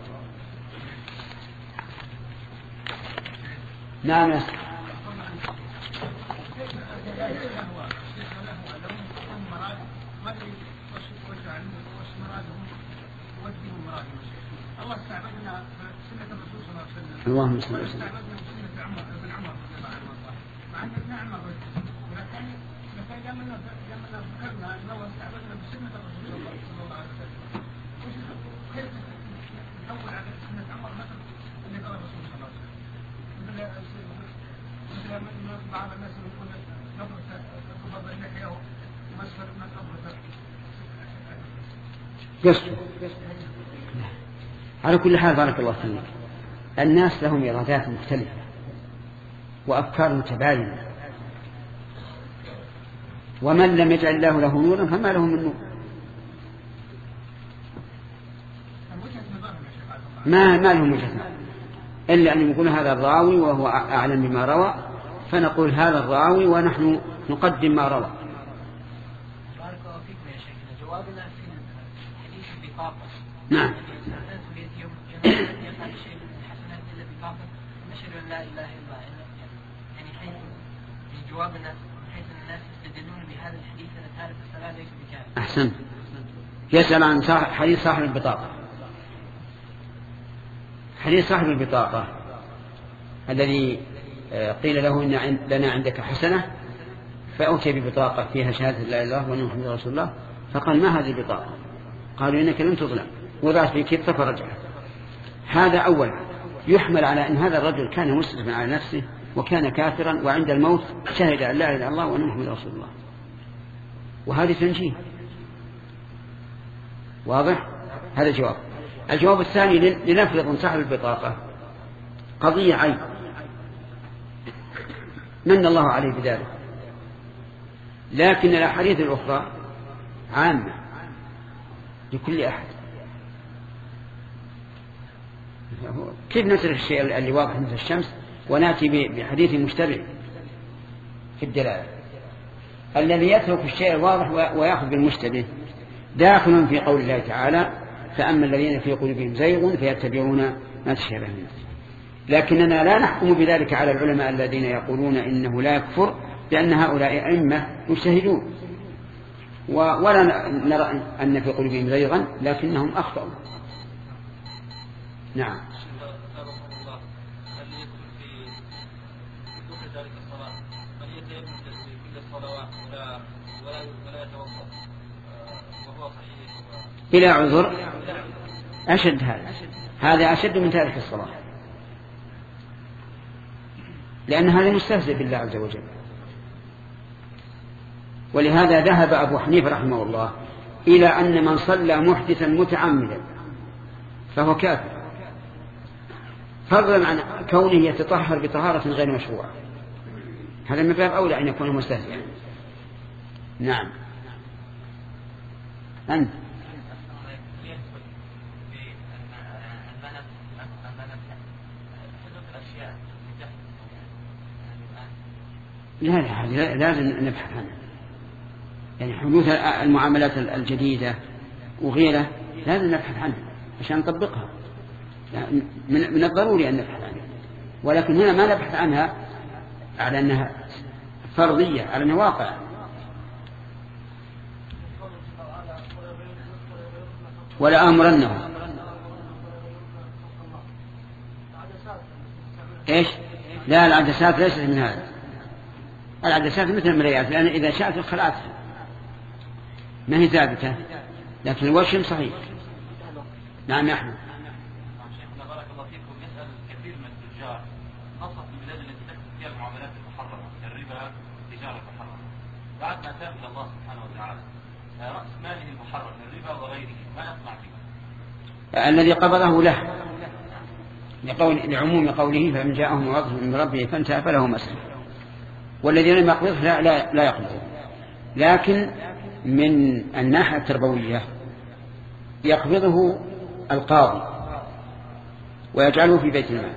نعم. اللهم صل وسلم. قصته على كل حال بارك الله فيك. الناس لهم إرادات مختلفة وأفكار متباينة، ومن لم يجعل الله له نورا فما له من نور. ما ما لهم وجهة إلا أن يقول هذا الراوي وهو أعلم بما روى، فنقول هذا الراوي ونحن نقدم ما روى. بارك الله فيكم يا شيخنا. جوابنا في حديث البطاقة. نعم. لا إله إلا الله. يعني حيث جوابنا حيث الناس يستدلون بهذا الحديث أن تارك الصلاة ليس بكافر. أحسن. يسأل عن حديث صاحب البطاقة. حديث صاحب البطاقة الذي قيل له إن لنا عندك حسنة، فأتي ببطاقة فيها شهادة لا إله إلا الله وأن محمد رسول الله، فقال ما هذه البطاقة؟ قالوا إنك لم تظلم، وضعت في كتفه فرجع. هذا أولا يحمل على أن هذا الرجل كان مسرفا على نفسه وكان كافرا، وعند الموت شهد أن لا إله إلا الله وأن محمد رسول الله، وهذه تنجيه. واضح؟ هذا جواب. الجواب الثاني، لنفرض ان صاحب البطاقة قضية عين من الله عليه بذلك، لكن الأحاديث الأخرى عامة لكل أحد. كيف نترك الشيء اللي واضح مثل الشمس ونأتي بحديث مشتبه في الدلالة؟ الذي يترك الشيء الواضح ويأخذ بالمشتبه داخل في قول الله تعالى: فأما الذين في قلوبهم زيغ فيتبعون ما تشابه منه. لكننا لا نحكم بذلك على العلماء الذين يقولون إنه لا يكفر، لأن هؤلاء أئمة مجتهدون، ولا نرى أن في قلوبهم زيغا، لكنهم أخطأوا. نعم. بلا عذر أشد، هذا هذا أشد من تارك الصلاة، لأن هذا مستهزئ بالله عز وجل. ولهذا ذهب أبو حنيفة رحمه الله إلى أن من صلى محدثا متعمدا فهو كافر، فضلا عن كونه يتطهر بطهارة غير مشروعة. هذا من باب أولى أن يكون مستهزئا. نعم. أنت لا لا هذه لازم نبحث عنها، يعني حدوث المعاملات الجديدة وغيره لازم نبحث عنها عشان نطبقها، يعني من الضروري أن نبحث عنها. ولكن هنا ما نبحث عنها على أنها فرضية، على أنها واقع. ولا أمرنه إيش؟ لا، العدسات ليست من هذا. العدسات مثل المرايات، لأن إذا شاءت خلعتها ما هي ثابتة، لكن الوشم صحيح. نعم يا أحمد. شيخنا بارك الله فيكم، يسأل كثير من التجار خاصة في البلاد التي تكتب فيها المعاملات المحرمة كالربا والتجارة المحرمة، بعد ما تاب إلى الله سبحانه وتعالى رأس ماله المحرم الربا وغيره ما يصنع فيه؟ الذي قبضه له لقول لعموم قوله: فمن جاءه موعظة من ربه فانتهى فله ما سلف. والذي لم يقبضه لا, لا, لا يقبضه. لكن من الناحية التربوية يقبضه القاضي ويجعله في بيت المال.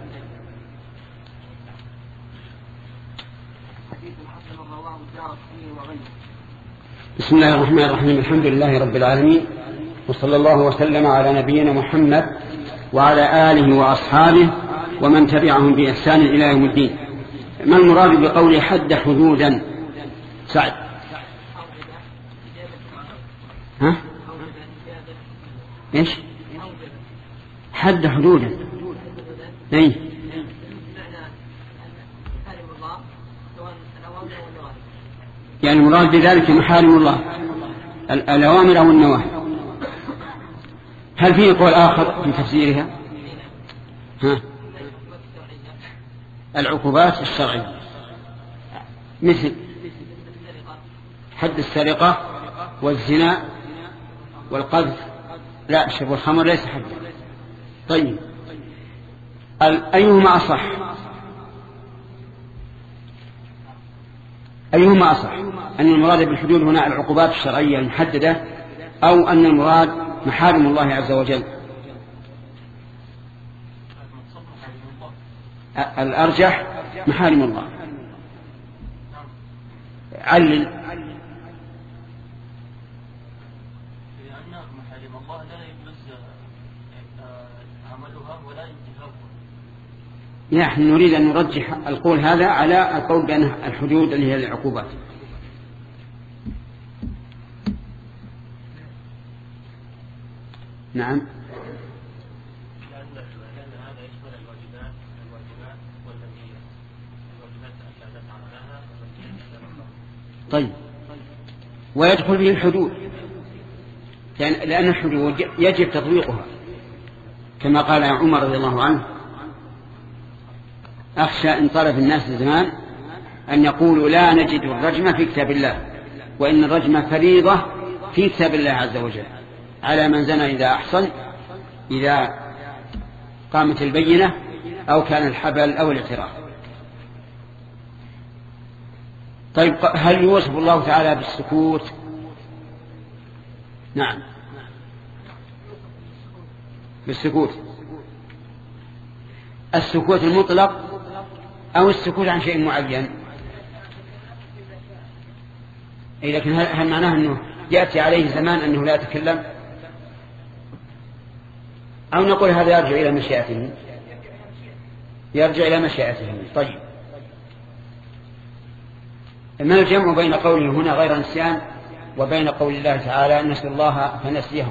بسم الله الرحمن الرحيم. الحمد لله رب العالمين، وصلى الله وسلم على نبينا محمد وعلى آله وأصحابه ومن تبعهم بإحسان إلى يوم الدين. ما المراد بقول حد حدودا؟ سعد. ها؟ إيش؟ حد حدودا. أي؟ يعني المراد بذلك محارم الله، الأوامر أو النواهي. هل فيه قول آخر في تفسيرها؟ ها؟ العقوبات الشرعية مثل حد السرقة والزنا والقذف. لا، شرب الخمر ليس حدا. طيب أيهما أصح؟ أيهما أصح؟ أن المراد بالحدود هنا العقوبات الشرعية المحددة، أو أن المراد محارم الله عز وجل؟ الأرجح محارم الله. علل. لأن محارم الله لا يجوز عملها ولا انتهاكها. نحن نريد أن نرجح القول هذا على القول بأن الحدود اللي هي العقوبات. نعم. لأن هذا يشمل الواجبات الواجبات والمنهيات طيب، ويدخل فيه الحدود، لأن الحدود يجب تطبيقها كما قال عمر رضي الله عنه: أخشى إن طال في الناس الزمان أن يقولوا لا نجد الرجم في كتاب الله، وإن الرجم فريضة في كتاب الله عز وجل على من زنى إذا أحصن، إذا قامت البينة أو كان الحبل أو الاعتراف. طيب، هل يوصف الله تعالى بالسكوت؟ نعم، بالسكوت. السكوت المطلق أو السكوت عن شيء معين؟ إيه، لكن هل معناه أنه يأتي عليه زمان أنه لا يتكلم، أو نقول هذا يرجع إلى مشيئته؟ يرجع إلى مشيئته. طيب، ما الجمع بين قوله هنا غير نسيان وبين قول الله تعالى نسوا الله فنسيهم؟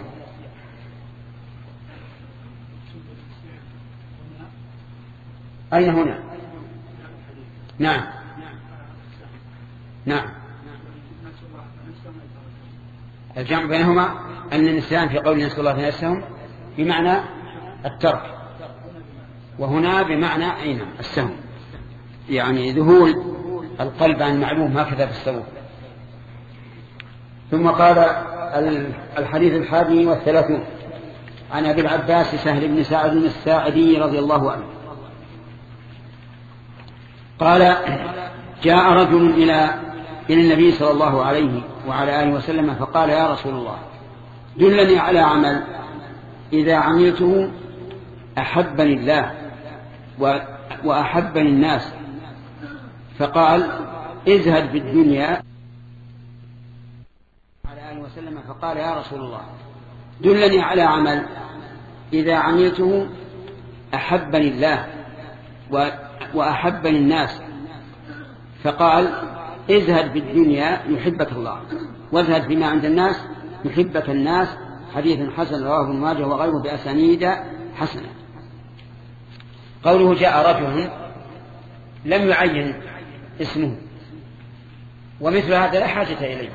أين هنا؟ نعم نعم، الجمع بينهما أن النسيان في قول نسوا الله فنسيهم بمعنى الترك، وهنا بمعنى أين السهم، يعني ذهول القلب عن معلوم، هكذا في السوق. ثم قال الحديث الحادي والثلاثون عن أبي العباس سهل بن سعد الساعدي رضي الله عنه قال: جاء رجل إلى إلى النبي صلى الله عليه وعلى آله وسلم فقال: يا رسول الله، دلني على عمل إذا عملته أحبني الله وأحبني الناس. فقال: ازهد في الدنيا. على آله وسلم فقال: يا رسول الله، دلني على عمل إذا عملته أحبني الله وأحبني الناس. فقال: ازهد في الدنيا يحبك الله، وازهد فيما عند الناس يحبك الناس. حديث حسن رواه ابن ماجه وغيره بأسانيد حسنة. قوله جاء رجل لم يعين اسمه، ومثل هذا لا حاجة إليه،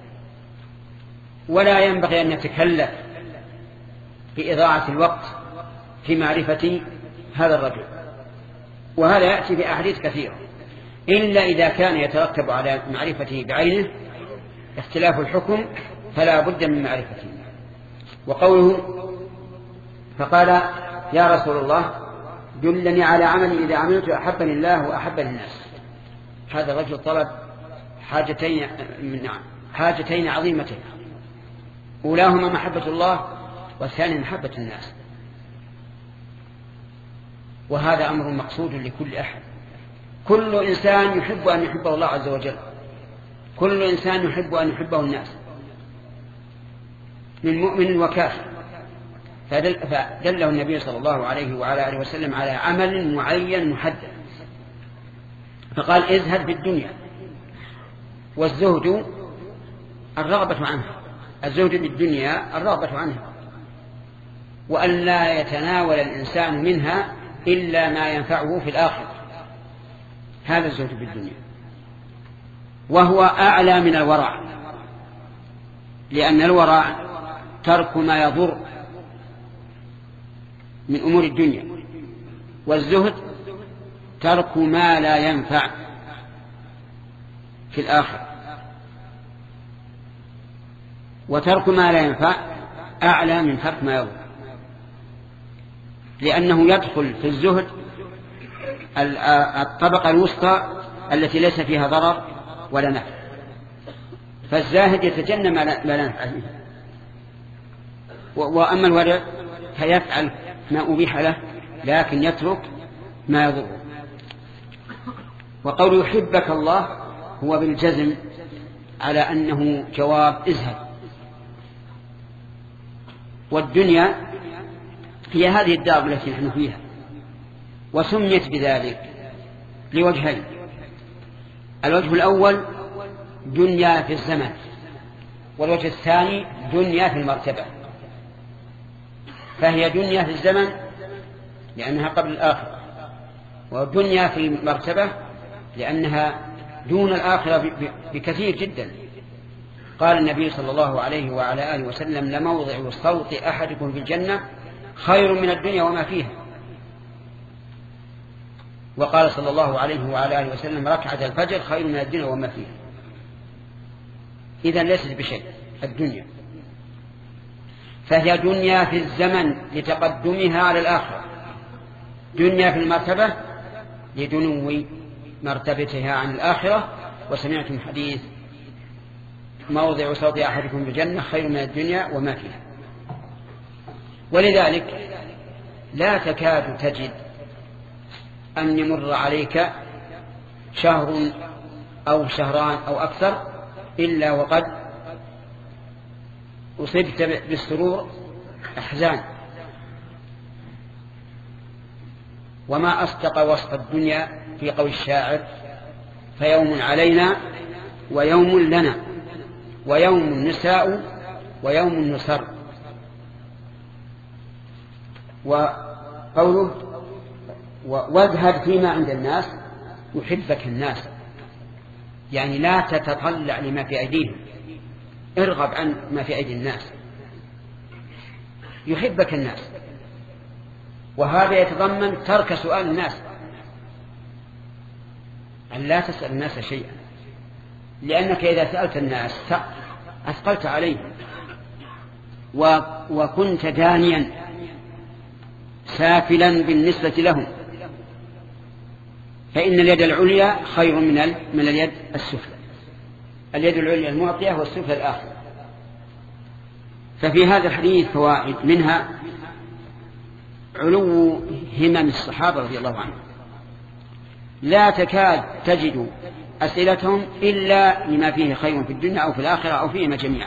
ولا ينبغي أن يتكلف بإضاعة الوقت في معرفة هذا الرجل، وهذا يأتي بأحاديث كثيرة، إلا إذا كان يترتب على معرفته بعينه اختلاف الحكم فلا بد من معرفته. وقوله فقال: يا رسول الله، دلني على عمل إذا عملته أحبني الله وأحبني الناس. هذا الرجل طلب حاجتين نعم حاجتين عظيمتين، أولاهما محبة الله، والثاني محبة الناس. وهذا أمر مقصود لكل أحد. كل إنسان يحب أن يحبه الله عز وجل، كل إنسان يحب أن يحبه الناس من مؤمن وكافر. فدل فدله النبي صلى الله عليه وعلى آله وسلم على عمل معين محدد، فقال: ازهد في الدنيا. والزهد الرغبة عنها، الزهد في الدنيا الرغبة عنها، وأن لا يتناول الإنسان منها إلا ما ينفعه في الآخرة. هذا الزهد في الدنيا، وهو أعلى من الورع، لأن الورع ترك ما يضر من أمور الدنيا، والزهد ترك ما لا ينفع في الآخرة. وترك ما لا ينفع أعلى من ترك ما يضر، لأنه يدخل في الزهد الطبقة الوسطى التي ليس فيها ضرر ولا نفع. فالزاهد يتجنب ما لا نفع فيه، وأما الورع فيفعل ما أبيح له لكن يترك ما يضره. وقول يحبك الله هو بالجزم على أنه جواب ازهد. والدنيا هي هذه الدار التي نحن فيها، وسميت بذلك لوجهين: الوجه الأول دنيا في الزمن، والوجه الثاني دنيا في المرتبة. فهي دنيا في الزمن لأنها قبل الآخرة، ودنيا في المرتبة لأنها دون الآخرة بكثير جدا. قال النبي صلى الله عليه وعلى آله وسلم: لموضع صوت أحدكم في الجنة خير من الدنيا وما فيها. وقال صلى الله عليه وعلى آله وسلم: ركعة الفجر خير من الدنيا وما فيها. إذن ليست بشيء الدنيا، فهي دنيا في الزمن لتقدمها على الآخرة، دنيا في المرتبة لدنو مرتبتها عن الآخرة. وسمعتم حديث: موضع صوت أحدكم بالجنة خير من الدنيا وما فيها. ولذلك لا تكاد تجد أن يمر عليك شهر أو شهران أو أكثر إلا وقد أصبت بالسرور أحزان. وما أصدق وصف الدنيا في قول الشاعر: فيوم علينا ويوم لنا ويوم نساء ويوم نسر. وقوله: واذهب فيما عند الناس يحبك الناس، يعني لا تتطلع لما في أيديهم، ارغب عن ما في أيدي الناس يحبك الناس. وهذا يتضمن ترك سؤال الناس، أن لا تسأل الناس شيئا، لأنك إذا سألت الناس أثقلت عليهم وكنت دانيا سافلا بالنسبة لهم، فإن اليد العليا خير من من اليد السفلى. اليد العليا المعطية والسفلى الآخرة. ففي هذا الحديث فوائد، منها علو همم الصحابة رضي الله عنهم، لا تكاد تجد أسئلتهم إلا لما فيه خير في الدنيا أو في الآخرة أو فيهما جميعا.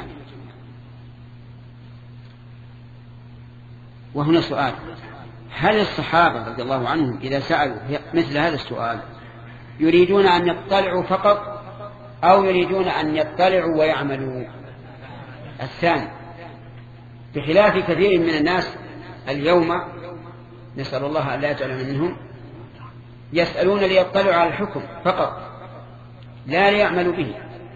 وهنا سؤال: هل الصحابة رضي الله عنهم إذا سألوا مثل هذا السؤال يريدون أن يطلعوا فقط أو يريدون أن يطلعوا ويعملوا؟ الثاني، بخلاف كثير من الناس اليوم، نسأل الله أن لا يجعل منهم، يسألون ليطلعوا على الحكم فقط لا ليعملوا به.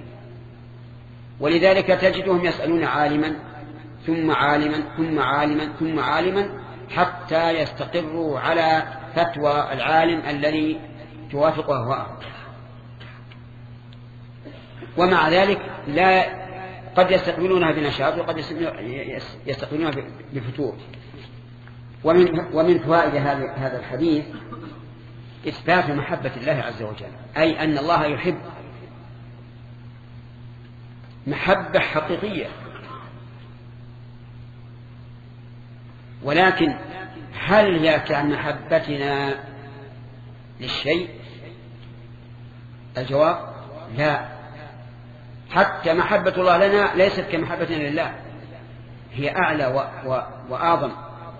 ولذلك تجدهم يسألون عالما ثم عالما ثم عالما ثم عالما حتى يستقروا على فتوى العالم الذي توافق أهواءه. ومع ذلك لا قد يستقبلونها بنشاط وقد يستقبلونها بفتور. ومن ومن فوائد هذا الحديث إثبات محبة الله عز وجل، أي أن الله يحب محبة حقيقية. ولكن هل هي كمحبتنا للشيء؟ الجواب: لا. حتى محبة الله لنا ليست كمحبتنا لله، هي أعلى و... و... وأعظم.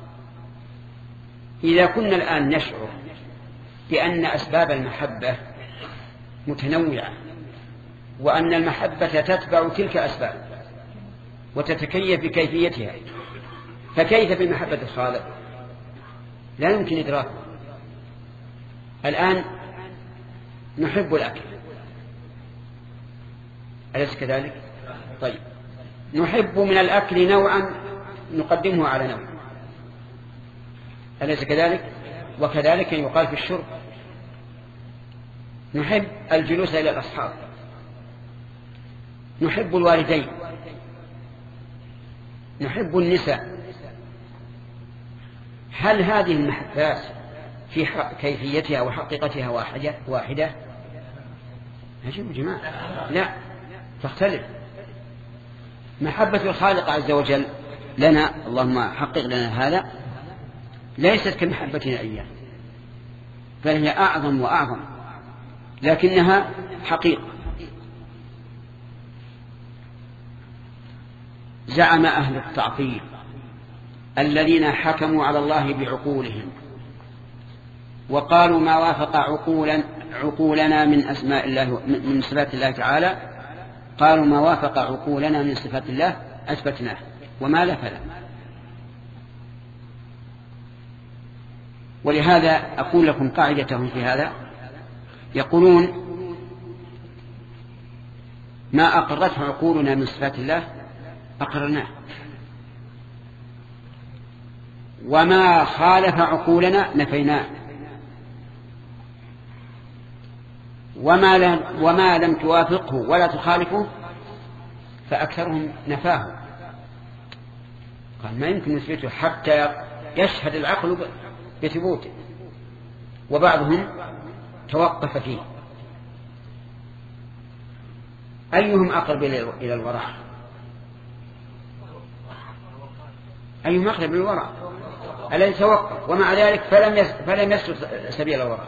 إذا كنا الآن نشعر بأن أسباب المحبة متنوعة وأن المحبة تتبع تلك أسباب وتتكيف بكيفيتها، فكيف بمحبة الخالق؟ لا يمكن إدراكه. الآن نحب الأكل، أليس كذلك؟ طيب، نحب من الأكل نوعا نقدمه على نوع، أليس كذلك؟ وكذلك يقال في الشرب. نحب الجلوس إلى الأصحاب، نحب الوالدين، نحب النساء. هل هذه المحبات في كيفيتها وحقيقتها واحدة واحدة؟ يا جماعة لا، تختلف. محبة الخالق عز وجل لنا، اللهم حقق لنا هذا، ليست كمحبتنا إياه، بل هي أعظم وأعظم، لكنها حقيقة. زعم أهل التعطيل الذين حكموا على الله بعقولهم وقالوا ما وافق عقولا عقولنا من أسماء الله من صفات الله تعالى، قالوا ما وافق عقولنا من صفات الله أثبتناه وما لا فلا. ولهذا أقول لكم قاعدتهم في هذا، يقولون ما أقرته عقولنا من صفات الله أقرناه، وما خالف عقولنا نفيناه، وما لم, وما لم توافقه ولا تخالفه فأكثرهم نفاه. قال ما يمكن نثبته حتى يشهد العقل بثبوته، وبعضهم توقف فيه. أيهم أقرب إلى الورع؟ أيهم أقرب إلى الورع؟ الذي توقف ومع ذلك فلم فلم يسلك سبيل الورع.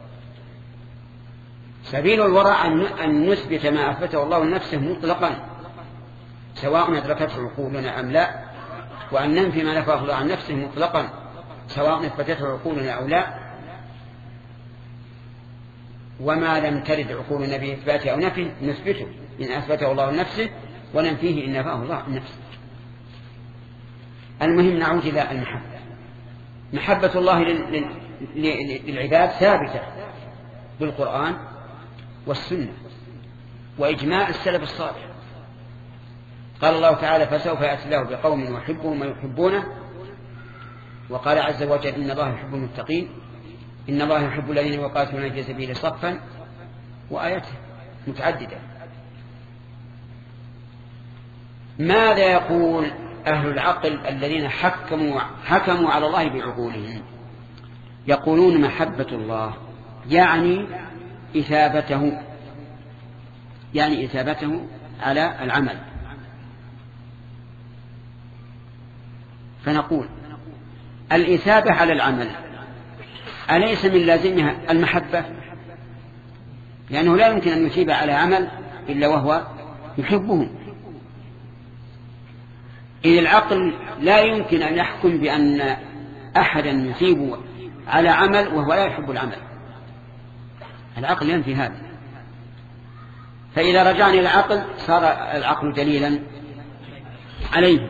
سبيل الورع أن نثبت ما أثبته الله لنفسه مطلقا سواء أدركته عقولنا أم لا، وأن ننفي ما نفاه الله عن نفسه مطلقا سواء أثبتته عقولنا أو لا، وما لم ترد عقولنا بإثباته أو نفيه نثبته إن أثبته الله لنفسه وننفيه إن نفاه الله عن نفسه. المهم نعود إلى المحبة. محبة الله للعباد ثابتة بالقرآن والسنة وإجماع السلف الصالح. قال الله تعالى فسوف يأتي الله بقوم يحبهم ويحبونه، وقال عز وجل إن الله يحب المتقين، إن الله يحب الذين يقاتلون في سبيله صفا، وآيات متعددة. ماذا يقول أهل العقل الذين حكموا, حكموا على الله بعقولهم؟ يقولون محبة الله يعني إثابته، يعني إثابته على العمل. فنقول الإثابة على العمل أليس من لازمها المحبة؟ لأنه لا يمكن أن يثيب على عمل إلا وهو يحبه. إذ العقل لا يمكن أن يحكم بأن أحدا يثيب على عمل وهو لا يحب العمل، العقل ينفي هذا. فإذا رجعنا إلى العقل صار العقل دليلا عليه،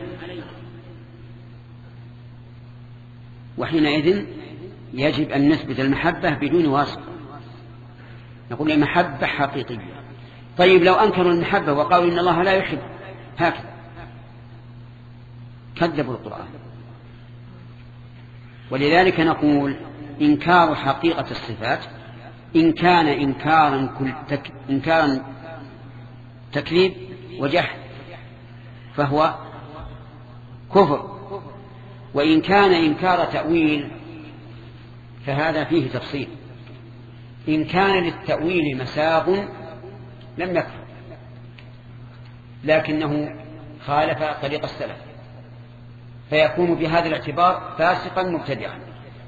وحينئذ يجب أن نثبت المحبة بدون واسطة، نقول المحبة حقيقية. طيب لو أنكروا المحبة وقالوا إن الله لا يحب هكذا كذبوا القرآن. ولذلك نقول إنكار حقيقة الصفات إن كان إنكارا, كل تك إنكارا تكذيب وجحد فهو كفر، وإن كان إنكار تأويل فهذا فيه تفصيل. إن كان للتأويل مساغ لم يكفر، لكنه خالف طريق السلف فيكون بهذا الاعتبار فاسقا مبتدعا.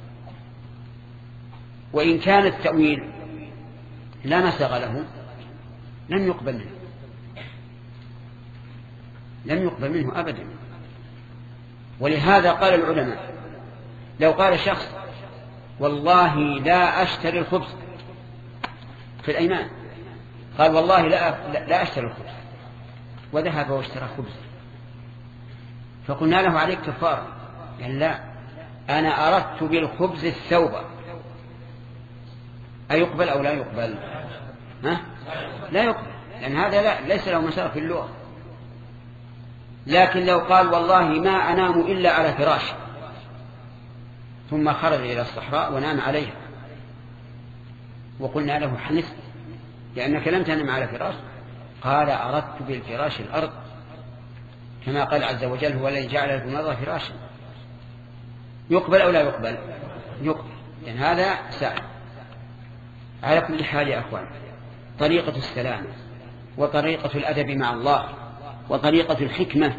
وإن كان التأويل لا مساغ له لم يقبل منه، لم يقبل منه أبدا. ولهذا قال العلماء لو قال شخص والله لا أشتري الخبز في الأيمان، قال والله لا, لا أشتري الخبز، وذهب واشترى خبز، فقلنا له عليك كفارة، قال لا أنا أردت بالخبز الثوب، أيقبل أو لا يقبل؟ ها؟ لا يقبل، لأن هذا لا ليس له مسار في اللغة. لكن لو قال والله ما أنام إلا على فراش، ثم خرج إلى الصحراء ونام عليها، وقلنا له حنث لأنك لم تنم على فراش، قال أردت بالفراش الأرض، كما قال عز وجل هو الذي جعل لكم الأرض فراشا. يقبل أو لا يقبل؟ يقبل، لأن هذا سائل. على كل حال يا أخوان، طريقة السلام وطريقة الأدب مع الله وطريقة الحكمة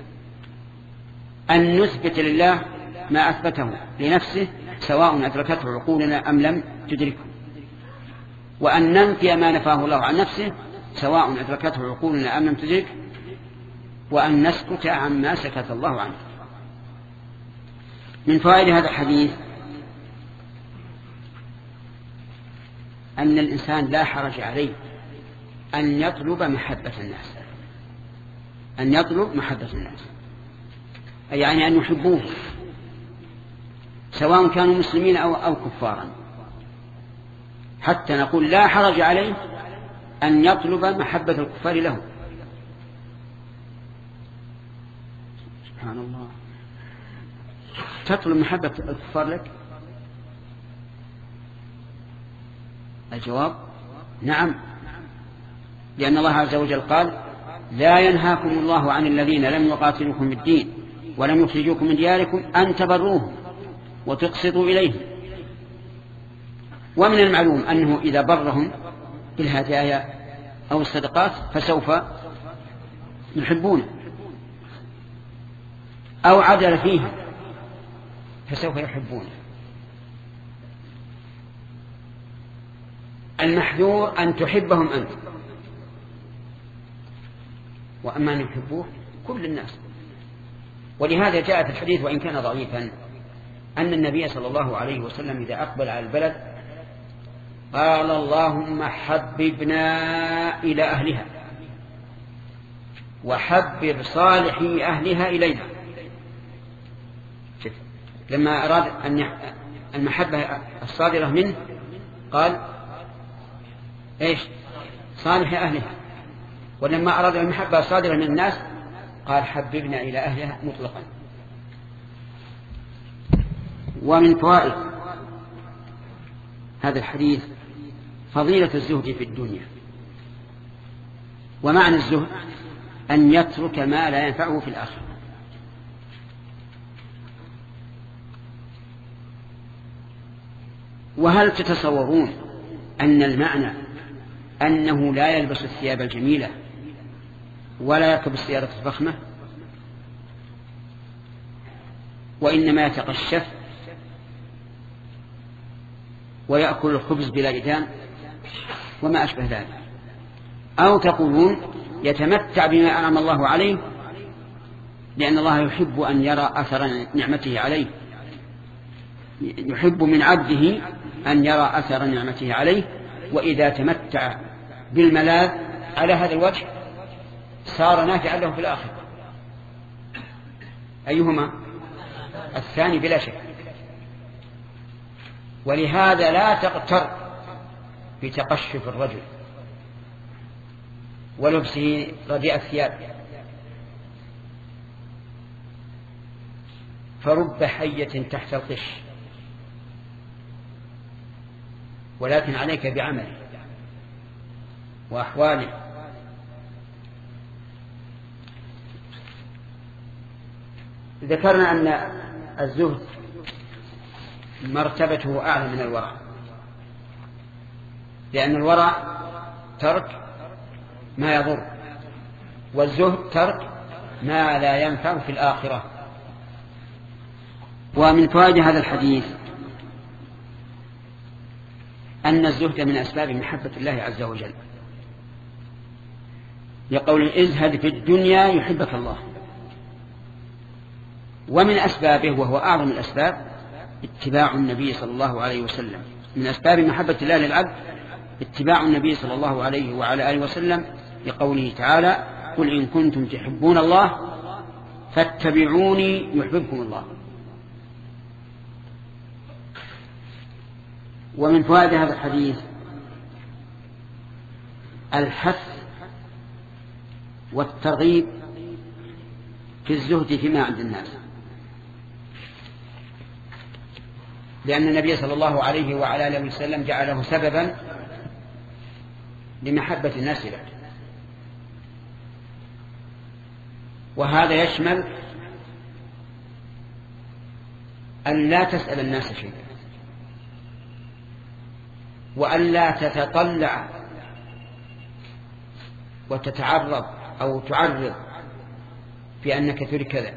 أن نثبت لله ما أثبته لنفسه سواء أدركته عقولنا أم لم تدركه، وأن ننفي ما نفاه الله عن نفسه سواء أدركته عقولنا أم لم تدركه، وأن نسكت عما سكت الله عنه. من فوائد هذا الحديث أن الإنسان لا حرج عليه أن يطلب محبة الناس، أن يطلب محبة الناس أي يعني أن يحبوه سواء كانوا مسلمين أو, أو كفارا. حتى نقول لا حرج عليه أن يطلب محبة الكفار له، سبحان الله. تطلب محبة الكفار لك؟ الجواب نعم، لأن الله عز وجل قال لا ينهاكم الله عن الذين لم يقاتلوكم في الدين ولم يخرجوكم من دياركم أن تبروهم وتقسطوا إليهم. ومن المعلوم أنه إذا برهم بالهدايا أو الصدقات فسوف يحبونه، أو عدل فيهم فسوف يحبونه. المحذور أن تحبهم أنت، وأما أن يحبوه كل الناس. ولهذا جاء في الحديث وإن كان ضعيفا أن النبي صلى الله عليه وسلم إذا أقبل على البلد قال اللهم حببنا إلى أهلها وحبب صالحي أهلها إلينا. لما أراد أن المحبة الصادرة منه قال إيش؟ صالح أهلها. ولما أراد المحبة الصادرة من الناس قال حببنا إلى أهلها مطلقا. ومن فوائد هذا الحديث فضيلة الزهد في الدنيا. ومعنى الزهد أن يترك ما لا ينفعه في الآخرة. وهل تتصورون أن المعنى أنه لا يلبس الثياب الجميلة ولا يركب السيارة الفخمة، وإنما يتقشف ويأكل الخبز بلا إدام وما أشبه ذلك؟ أو تقولون يتمتع بما أنعم الله عليه لأن الله يحب أن يرى أثر نعمته عليه، يحب من عبده أن يرى أثر نعمته عليه، وإذا تمتع بالملاذ على هذا الوجه صار نافعا له في الآخرة. أيهما؟ الثاني بلا شك. ولهذا لا تغتر بتقشف الرجل ولبسه رديء الثياب، فرب حية تحت القش، ولكن عليك بعمله وأحواله. ذكرنا أن الزهد مرتبته أعلى من الورع، لأن الورع ترك ما يضر، والزهد ترك ما لا ينفع في الآخرة. ومن فوائد هذا الحديث أن الزهد من أسباب محبة الله عز وجل، يقول ازهد في الدنيا يحبك الله. ومن أسبابه وهو أعظم الأسباب اتباع النبي صلى الله عليه وسلم. من أسباب محبة الله للعبد اتباع النبي صلى الله عليه وعلى آله وسلم، لقوله تعالى قل إن كنتم تحبون الله فاتبعوني يحببكم الله. ومن فوائد هذا الحديث الحث والترغيب في الزهد فيما عند الناس، لأن النبي صلى الله عليه وعلى آله وسلم جعله سببا لمحبة الناس له. وهذا يشمل أن لا تسأل الناس شيئا، وأن لا تتطلع وتتعرض أو تعرض في أنك تريد كذا.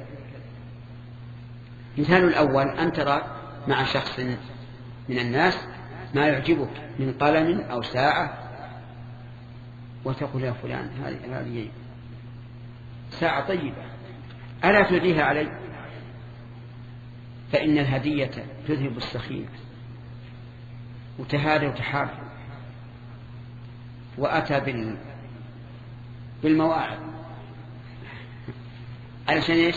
مثال الأول أن ترى مع شخص من الناس ما يعجبك من قلم أو ساعة وتقول يا فلان هذه ساعة طيبة ألا تهديها علي؟ فإن الهدية تذهب السخيمة. وتهادى وتحاب وأتى بال... بالمواعظ علشان إيش؟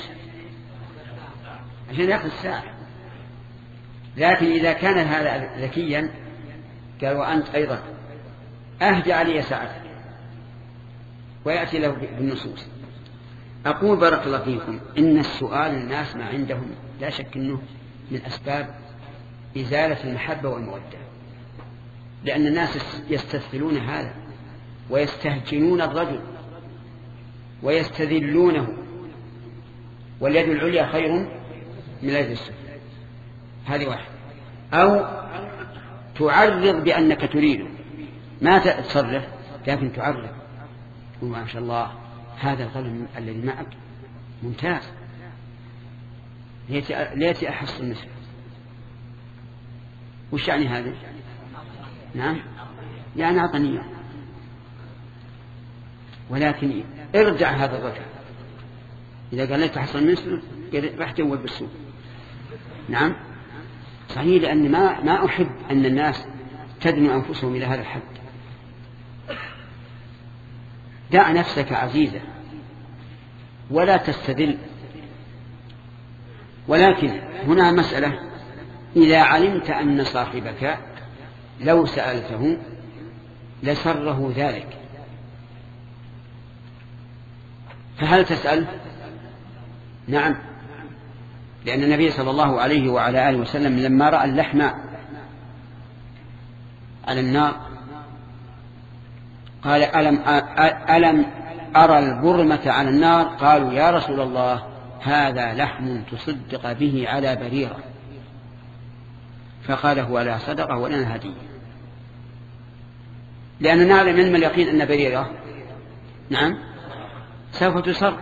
عشان يأخذ الساعة. لكن إذا كان هذا ذكيا قال وأنت أيضا أهدى علي ساعتك، ويأتي له بالنصوص. أقول بارك الله فيكم إن السؤال الناس ما عندهم لا شك أنه من أسباب إزالة المحبة والمودة، لأن الناس يستثقلون هذا ويستهجنون الرجل ويستذلونه، واليد العليا خير من اليد السفلى. هذه واحد. أو تعرض بأنك تريده، ما تصرف لكن تعرض، وما شاء الله هذا القلم الذي معك ممتاز، ليتي أحصل مثله. وش يعني هذا؟ نعم يعني أعطني، ولكن ارجع هذا الرجل إذا قال لك تحصل مثله راح تول بالسوق. نعم صحيح، لأن ما ما أحب أن الناس تدنو أنفسهم إلى هذا الحد. دع نفسك عزيزة ولا تستدل. ولكن هنا مسألة، إذا علمت أن صاحبك لو سألته لسره ذلك، فهل تسأل؟ نعم، لأن النبي صلى الله عليه وعلى آله وسلم لما رأى اللحم على النار قال ألم, ألم أرى البرمة على النار؟ قالوا يا رسول الله هذا لحم تصدق به على بريرة. فقال هو لا صدقة ولا هدية، لأن نعلم من اليقين أن بريرة نعم سوف تسر.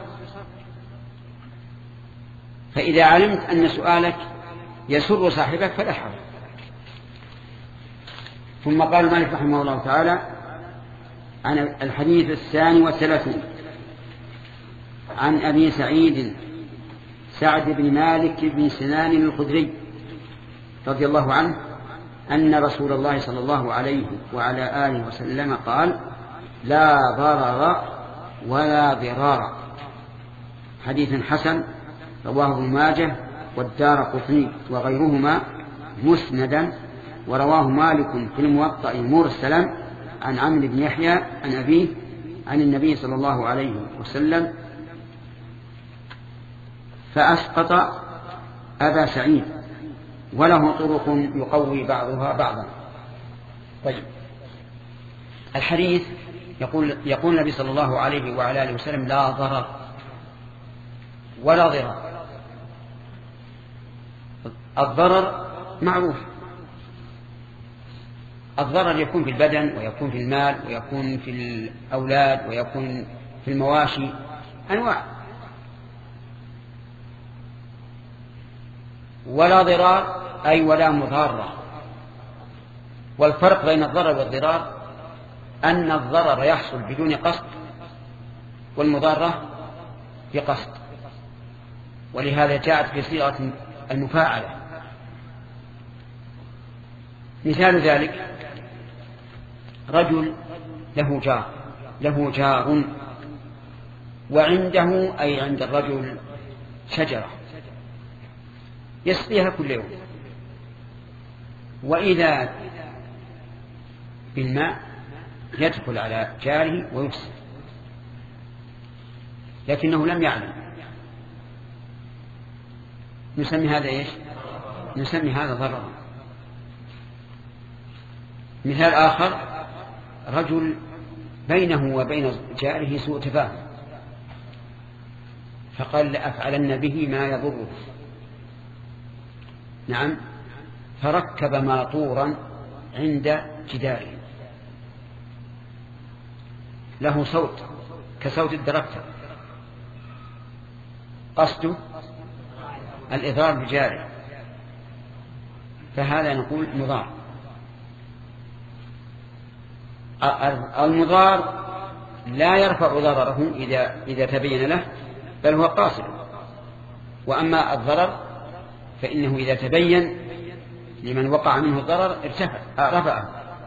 فإذا علمت أن سؤالك يسر صاحبك فلا حرج. ثم قال مالك رحمه الله تعالى عن الحديث الثاني والثلاثون عن أبي سعيد سعد بن مالك بن سنان الخدري رضي الله عنه أن رسول الله صلى الله عليه وعلى آله وسلم قال لا ضرر ولا ضرار. حديث حسن رواه ابن ماجه والدارقطني وغيرهما مسندا، ورواه مالك في الموطأ مرسلا عن عمرو بن يحيى عن أبيه عن النبي صلى الله عليه وسلم فأسقط أبا سعيد، وله طرق يقوي بعضها بعضا. طيب، الحديث يقول يقول النبي صلى الله عليه وعلى آله وسلم لا ضرر ولا ضرار. الضرر معروف، الضرر يكون في البدن ويكون في المال ويكون في الأولاد ويكون في المواشي، أنواع. ولا ضرار أي ولا مضارة. والفرق بين الضرر والضرار أن الضرر يحصل بدون قصد والمضارة بقصد، ولهذا جاءت في صيغة المفاعلة. مثال ذلك رجل له جار له جار وعنده أي عند الرجل شجرة يسقيها كل يوم، وإذا بالماء يدخل على جاره ويفسد، لكنه لم يعلم. نسمي هذا إيش؟ نسمي هذا ضررا. مثال آخر رجل بينه وبين جاره سوء تفاهم فقال لأفعلن به ما يضره. نعم، فركب ماطورا عند جداره له صوت كصوت الدركتر، قصده الإضرار بجاره، فهذا نقول مضار. المضار لا يرفع ضرره إذا إذا تبين له، بل هو قاصد. وأما الضرر فإنه إذا تبين لمن وقع منه الضرر ارتفع رفعه.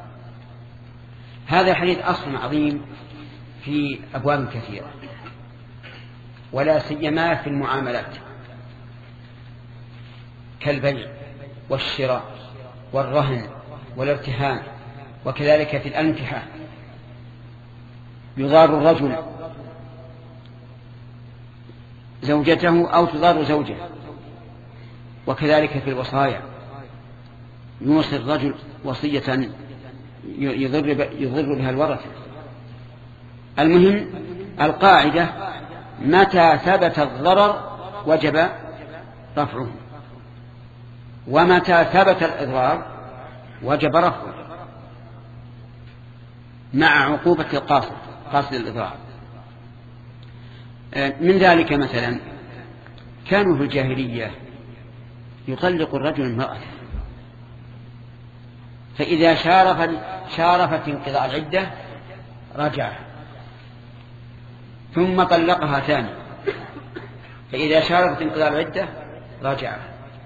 هذا حديث أصل عظيم في أبواب كثيرة، ولا سيما في المعاملات كالبيع والشراء والرهن والارتهان، وكذلك في الأنكحة. يضار الرجل زوجته أو تضار زوجه. وكذلك في الوصايا يوصي الرجل وصية يضر, يضر بها الورثة. المهم القاعدة متى ثبت الضرر وجب رفعه، ومتى ثبت الإضرار وجب رفعه مع عقوبة القاصد قاصد الإضرار. من ذلك مثلا كانوا في الجاهلية يطلق الرجل المرأة، فإذا شارف شارفت انقضاء العدة رجع ثم طلقها ثاني، فإذا شارفت انقضاء العدة رجع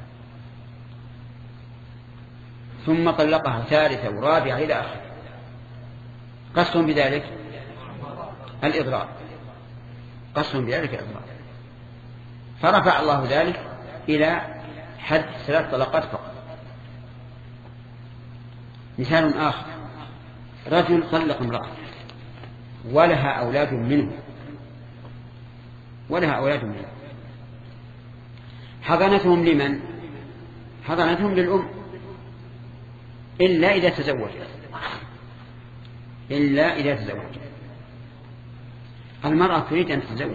ثم طلقها ثالثة ورابعة إلى آخره. قصدهم بذلك الإضرار، قصدهم بذلك الإضرار، فرفع الله ذلك إلى حد ثلاث طلقات فقط. مثال آخر رجل طلق امرأة ولها أولاد منه ولها أولاد منه حضانتهم لمن؟ حضانتهم للأم إلا إذا تزوجت إلا إذا تزوجت المرأة تريد أن تتزوج،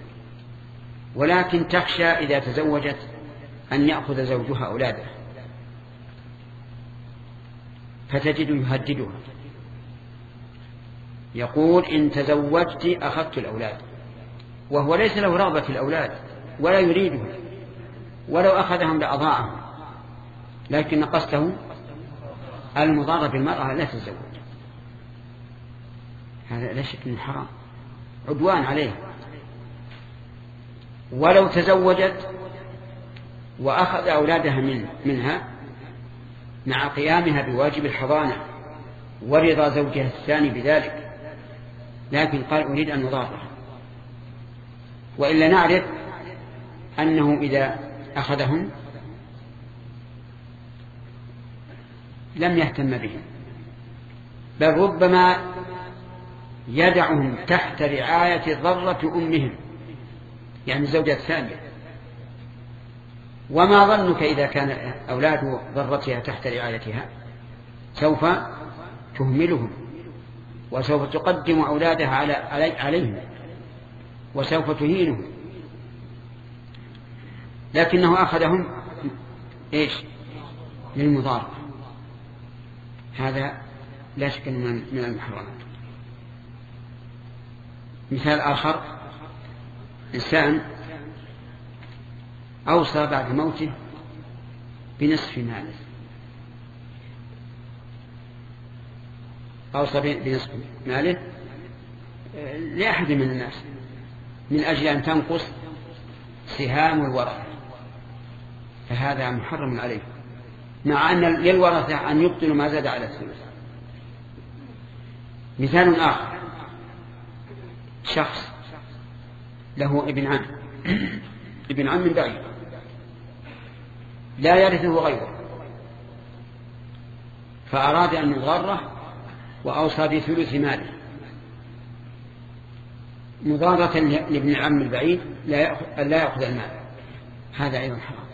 ولكن تخشى إذا تزوجت أن يأخذ زوجها أولاده، فتجد يهددها يقول إن تزوجت أخذت الأولاد، وهو ليس له رغبة في الأولاد ولا يريدهم، ولو أخذهم لأضاعهم، لكن قصده المضارة بالمرأة لا تتزوج. هذا لا شك من حرام، عدوان عليه. ولو تزوجت وأخذ أولادها من منها مع قيامها بواجب الحضانة ورضا زوجها الثاني بذلك، لكن قال أريد أن نضارها، وإلا نعرف أنه إذا أخذهم لم يهتم بهم، بل ربما يدعهم تحت رعاية ضرة أمهم، يعني الزوجة الثانية. وما ظنك إذا كان أولاد ضرتها تحت رعايتها؟ سوف تهملهم وسوف تقدم أولادها على عليهم وسوف تهينهم، لكنه أخذهم إيش؟ للمضارة. هذا لا شك من المحرمات. مثال آخر إنسان أوصى بعد موته بنصف ماله، أوصى بنصف ماله لأحد من الناس من أجل أن تنقص سهام الورثة، فهذا محرم عليه، مع أن للورثة أن يبطلوا ما زاد على الثلث. مثال آخر شخص له ابن عم ابن عم بعيد لا يرثه غيره، فأراد أن يضاره وأوصى بثلث ماله مضارة لابن العم البعيد لا يأخذ المال، هذا أيضا حرام.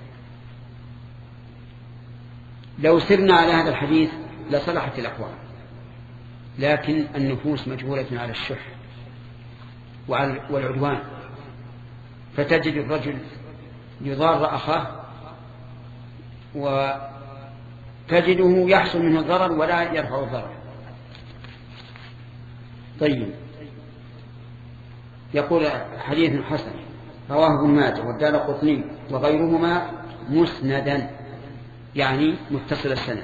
لو سرنا على هذا الحديث لصلحت الأقوال، لكن النفوس مجبولة على الشح والعدوان، فتجد الرجل يضار أخاه وتجده يحصل منه الضرر ولا يرفع الضرر. طيب، يقول حديث حسن رواه ابن ماجه والدارقطني وغيرهما مسندا، يعني متصل السند،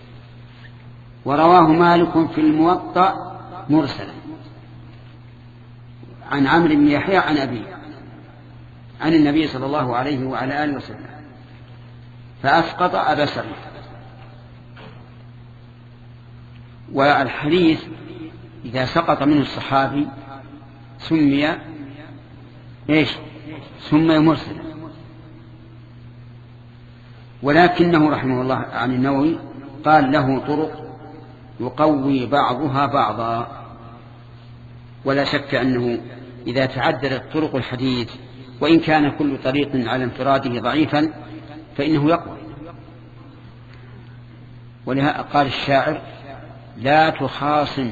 ورواه مالك في الموطأ مرسلا عن عمرو بن يحيى عن أبيه عن النبي صلى الله عليه وعلى آله وسلم فأسقط أبا سعيد. والحديث إذا سقط منه الصحابي سمي إيش؟ سمي مرسلا، ولكنه رحمه الله عن النووي قال له طرق يقوي بعضها بعضا، ولا شك أنه إذا تعددت طرق الحديث وإن كان كل طريق على انفراده ضعيفا فإنه يقوى. ولهذا قال الشاعر: لا تخاصم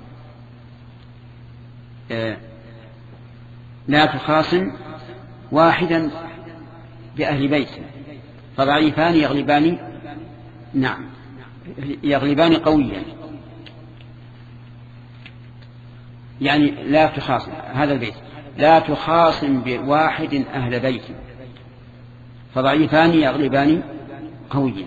لا تخاصم واحدا بأهل بيت فضعيفان يغلبان نعم يغلبان قويا. يعني لا تخاصم هذا البيت لا تخاصم بواحد أهل بيت فضعيفان يغلبان قويا.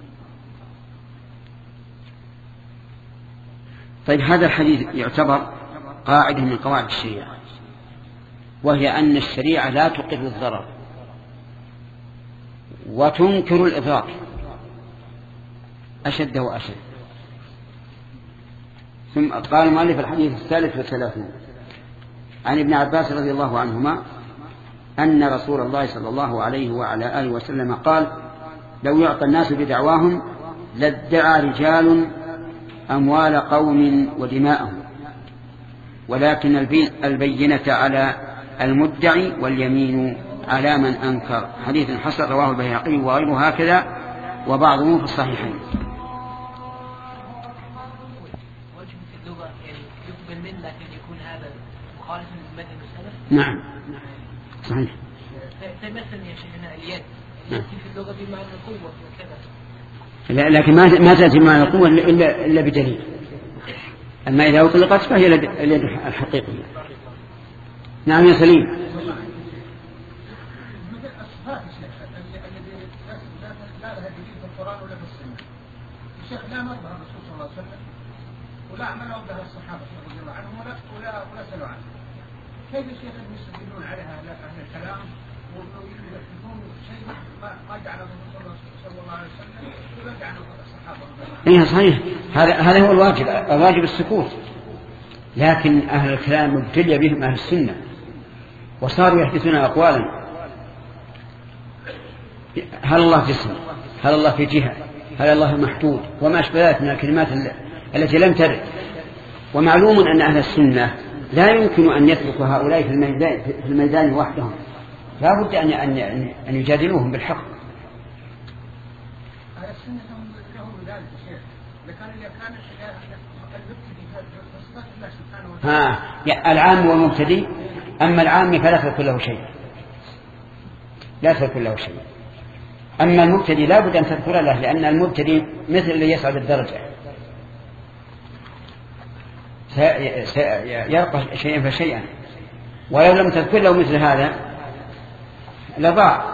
طيب هذا الحديث يعتبر قاعدة من قواعد الشريعة، وهي أن الشريعة لا تقر الضرر وتنكر الإضرار أشد وأشد. ثم قال مؤلف الحديث الثالث والثلاثون عن ابن عباس رضي الله عنهما أن رسول الله صلى الله عليه وعلى آله وسلم قال: لو يعطى الناس بدعواهم لادعى رجال أموال قوم ودماءهم، ولكن البينة على المدعي واليمين على من أنكر. حديث حسن رواه البيهقي وغيره هكذا وبعضهم في الصحيحين. نعم صحيح. فمثلا يا شيخنا اليد يأتي في اللغة بمعنى القوة وكذا، لا لكن ما تأتي بمعنى القوة إلا إلا بدليل. أما إذا أطلقت فهي اليد الحقيقية. نعم يا سليم. مثل الصفات الذي لا لها دليل في القرآن ولا في السنة. الشيخ لا مر بها الرسول صلى الله عليه وسلم ولا عملوا بها الصحابة رضي الله عنهم ولا ولا ولا سألوا عنها. كيف الشيخ يستدلون عليها أهل الكلام ويكتبون شيء ما جعله الرسول صلى الله عليه وسلم ولا جعله الصحابة رضي الله عنهم؟ إيه صحيح. هذا هذا هو الواجب، الواجب السكوت. لكن أهل الكلام ابتلي بهم أهل السنة وصاروا يحدثون أقوالا: هل الله جسم؟ هل الله في جهة؟ هل الله محدود؟ وما أشبه ذلك من الكلمات التي لم ترد. ومعلوم أن أهل السنة لا يمكن أن يتركوا هؤلاء في الميدان, في الميدان وحدهم، لا بد أن, أن, أن يجادلوهم بالحق. أهل السنة لهم ذلك الشيخ، لكان إذا كان ها العام والمبتدي. أما العام فلا تذكر له شيء، لا تذكر له شيء. أما المبتدي لا بد أن تذكر له، لأن المبتدي مثل اللي يصعد الدرجة، يرقى شيئا فشيئا، ولو لم تذكر له مثل هذا لضاع،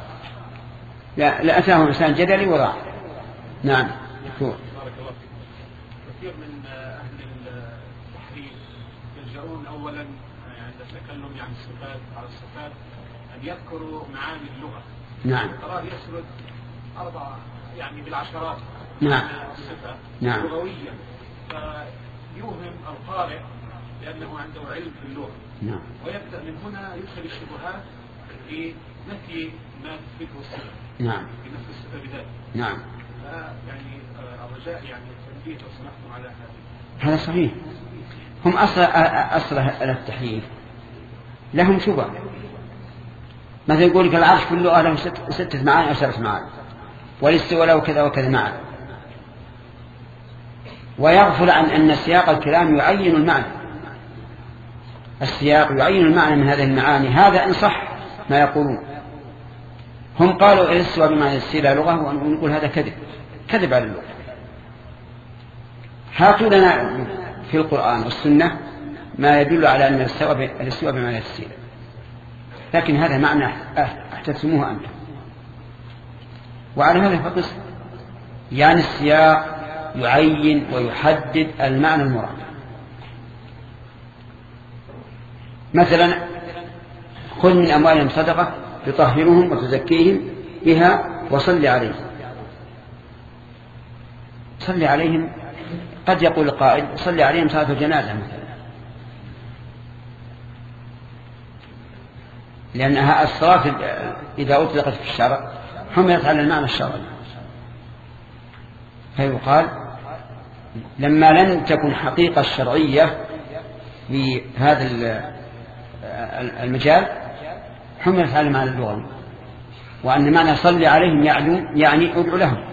لأتاه إنسان جدلي وضاع. نعم دكتور. كثير من أهل التحريف يلجؤون أولا عند التكلم عن الصفات على الصفات أن يذكروا معاني اللغة. نعم. تراه يسرد أربع يعني بالعشرات نعم. الصفة نعم. لغويا، فيوهم القارئ لأنه عنده علم في اللغة. نعم. ويبدأ من هنا يدخل الشبهات في نفي ما تثبته الصفة. نعم. في نفي الصفة بذلك. نعم. يعني الرجاء يعني التنبيه لو سمحتم على هذا. هذا صحيح. هم أصل أصل التحريف لهم شبه. مثلا يقول لك العرش في اللغة له ست ستة معاني أو سبعة معاني، والاستواء له كذا وكذا معاني، ويغفل عن أن سياق الكلام يعين المعنى. السياق يعين المعنى من هذه المعاني، هذا إن صح ما يقولون. هم قالوا الاستواء بمعنى الاستيلاء لغة، ونقول هذا كذب، كذب على اللغة. هاتوا لنا في القرآن والسنة ما يدل على أن الاستواء بمعنى الاستيلاء، لكن هذا معنى احتسموه أنتم. وعلى هذا فقس يعني السياق يعين ويحدد المعنى المراد. مثلا خذ من أموالهم صدقة تطهرهم وتزكيهم بها وصل عليهم. صل عليهم قد يقول القائل صل عليهم صلاة الجنازة مثلا، لأنها الصلاة إذا أطلقت في الشرع حملت على المعنى الشرعي. فيقال لما لم تكن حقيقة الشرعية في هذا المجال حملت على المعنى اللغوي، وأن معنى صلي عليهم يعني ادعو لهم.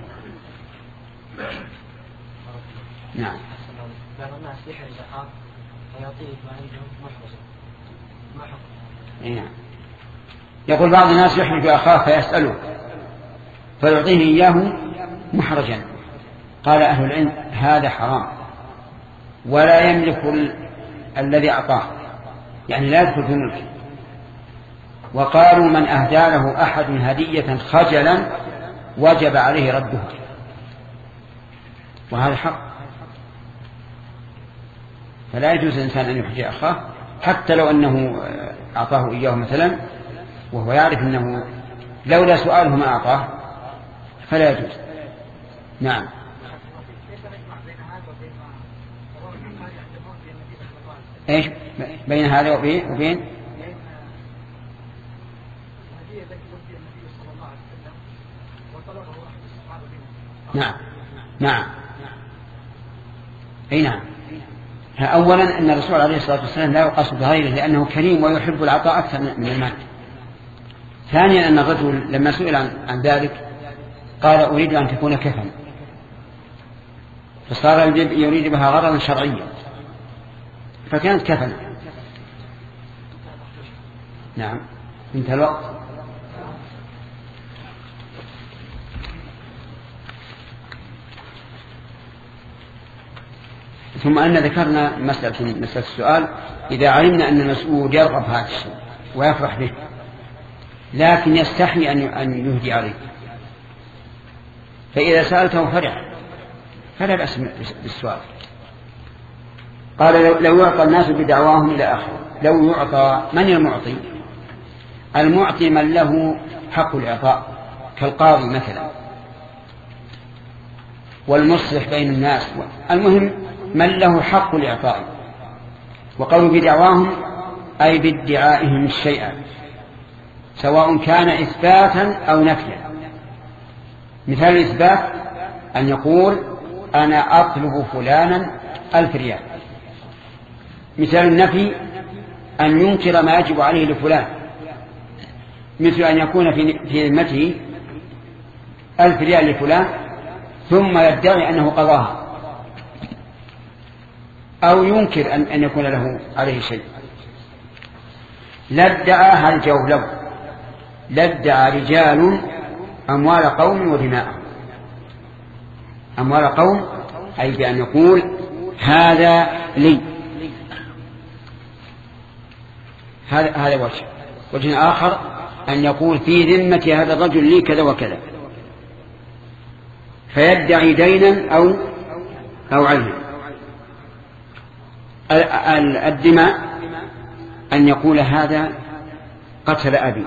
نعم. بعض الناس يحرز أخاه فيعطيه ما عندهم محرزا، ما حكم؟ نعم. يقول بعض الناس يحرج أخاه فيسأله فيعطيه إياه محرجا. قال أهل العلم هذا حرام ولا يملك ال... الذي أعطاه، يعني لا يدخل في الملك. وقالوا من أهدى له أحد هدية خجلا وجب عليه ردها، وهذا حق. فلا يجوز الإنسان أن يحرج أخاه حتى لو أنه أعطاه إياه مثلا وهو يعرف أنه لولا سؤاله ما أعطاه، فلا يجوز. نعم. ايش بين هذا وبين وبين نعم نعم اي نعم. اولا ان الرسول عليه الصلاه والسلام لا يقاس بغيره لانه كريم ويحب العطاء اكثر من المال. ثانيا ان الرجل لما سئل عن, عن ذلك قال اريد ان تكون كفن، فصار يريد بها غرضا شرعيا فكانت كفن. نعم. انتهى الوقت. ثم أن ذكرنا مسألة مسألة السؤال إذا علمنا أن المسؤول يرغب هذا الشيء ويفرح به لكن يستحي أن يهدي عليه، فإذا سألته فرح فلا بأس بالسؤال. قال لو يعطى الناس بدعواهم إلى آخره. لو يعطى، من المعطي؟ المعطي من له حق الإعطاء كالقاضي مثلا والمصلح بين الناس. المهم من له حق الإعطاء. وقالوا بدعواهم أي بادعائهم الشيء سواء كان إثباتا أو نفيا. مثال الإثبات أن يقول أنا أطلب فلانا ألف ريال. مثال النفي أن ينكر ما يجب عليه لفلان، مثل أن يكون في ذمته ألف ريال لفلان ثم يدعي أنه قضاها، أو ينكر أن يكون له عليه شيء. لا ادعى هذا الجواب له، لا ادعى رجال أموال قوم ودماءهم. أموال قوم أي بأن يقول هذا لي. هذا هذا وجه. وجه آخر أن يقول في ذمة هذا الرجل لي كذا وكذا، فيدعي دينا أو أو عينا. الدماء أن يقول هذا قتل أبي،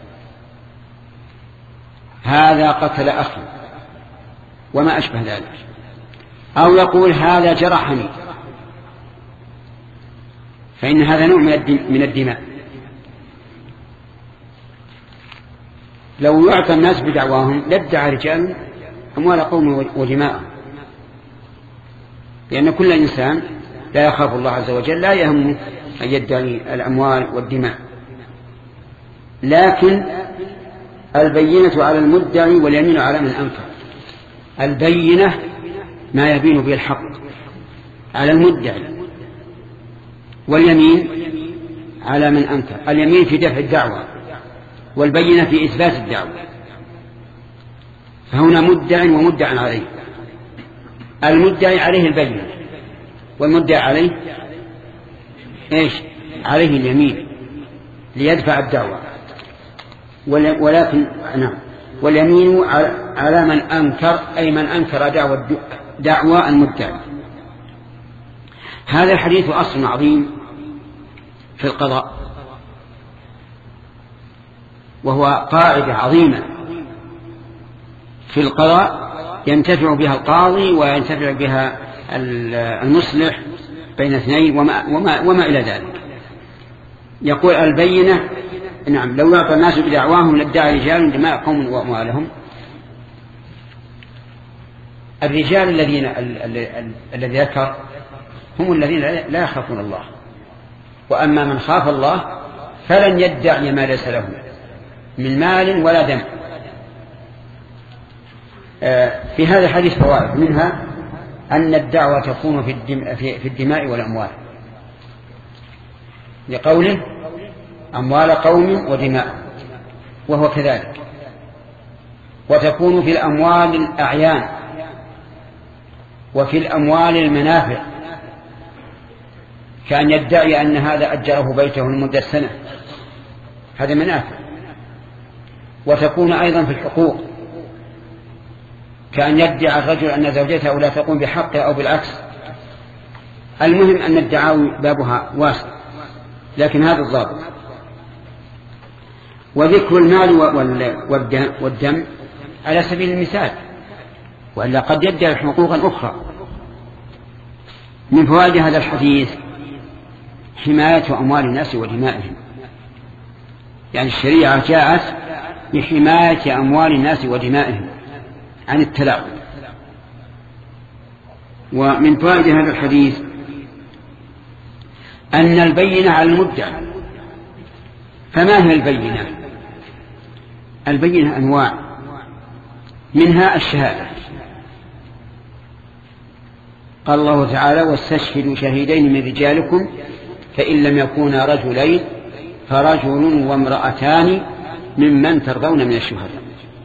هذا قتل أخي وما أشبه ذلك، أو يقول هذا جرحني، فإن هذا نوع من الدماء. لو يعطى الناس بدعواهم لادعى رجال أموال قوم ودماءهم، لأن كل إنسان لا يخاف الله عز وجل لا يهمه أن يدعي الأموال والدماء. لكن البينة على المدعي واليمين على من أنكر. البينة ما يبين به الحق على المدعي، واليمين على من أنكر. اليمين في دفع الدعوة والبينة في إثبات الدعوة. فهنا مدعي ومدعى عليه. المدعي عليه البينة والمدعى عليه إيش؟ عليه اليمين ليدفع الدعوة. ولكن نعم، واليمين على من أنكر أي من أنكر دعوة دعوى المدعي. هذا الحديث أصل عظيم في القضاء، وهو قاعدة عظيمة في القضاء ينتفع بها القاضي وينتفع بها المصلح بين اثنين وما, وما, وما إلى ذلك. يقول البينة نعم لو يعطى الناس بدعواهم لادعى رجال دماء قوم وأموالهم. الرجال الذين الذي ذكر هم الذين لا يخافون الله، وأما من خاف الله فلن يدعي ما ليس له من مال ولا دم. في هذا الحديث فوائد، منها أن الدعوة تكون في الدماء والأموال، لقوله أموال قوم ودماء، وهو كذلك. وتكون في الأموال الأعيان، وفي الأموال المنافع، كأن يدعي أن هذا أجره بيته لمدة سنة، هذا منافع. وتكون أيضا في الحقوق، كأن يدعي الرجل أن زوجته لا تقوم بحقه أو بالعكس. المهم أن الدعاوي بابها واسع، لكن هذا الضابط. وذكر المال والدم على سبيل المثال، وإلا قد يدعي حقوقا أخرى. من فوائد هذا الحديث حماية أموال الناس ودمائهم، يعني الشريعة جاءت بحماية أموال الناس ودمائهم عن التلاعب. ومن فوائد هذا الحديث أن البينة على المدعي. فما هي البينة؟ البينة أنواع، منها الشهادة. قال الله تعالى: واستشهدوا شهيدين من رجالكم فإن لم يكونا رجلين فرجل وامرأتان ممن ترضون من الشهداء.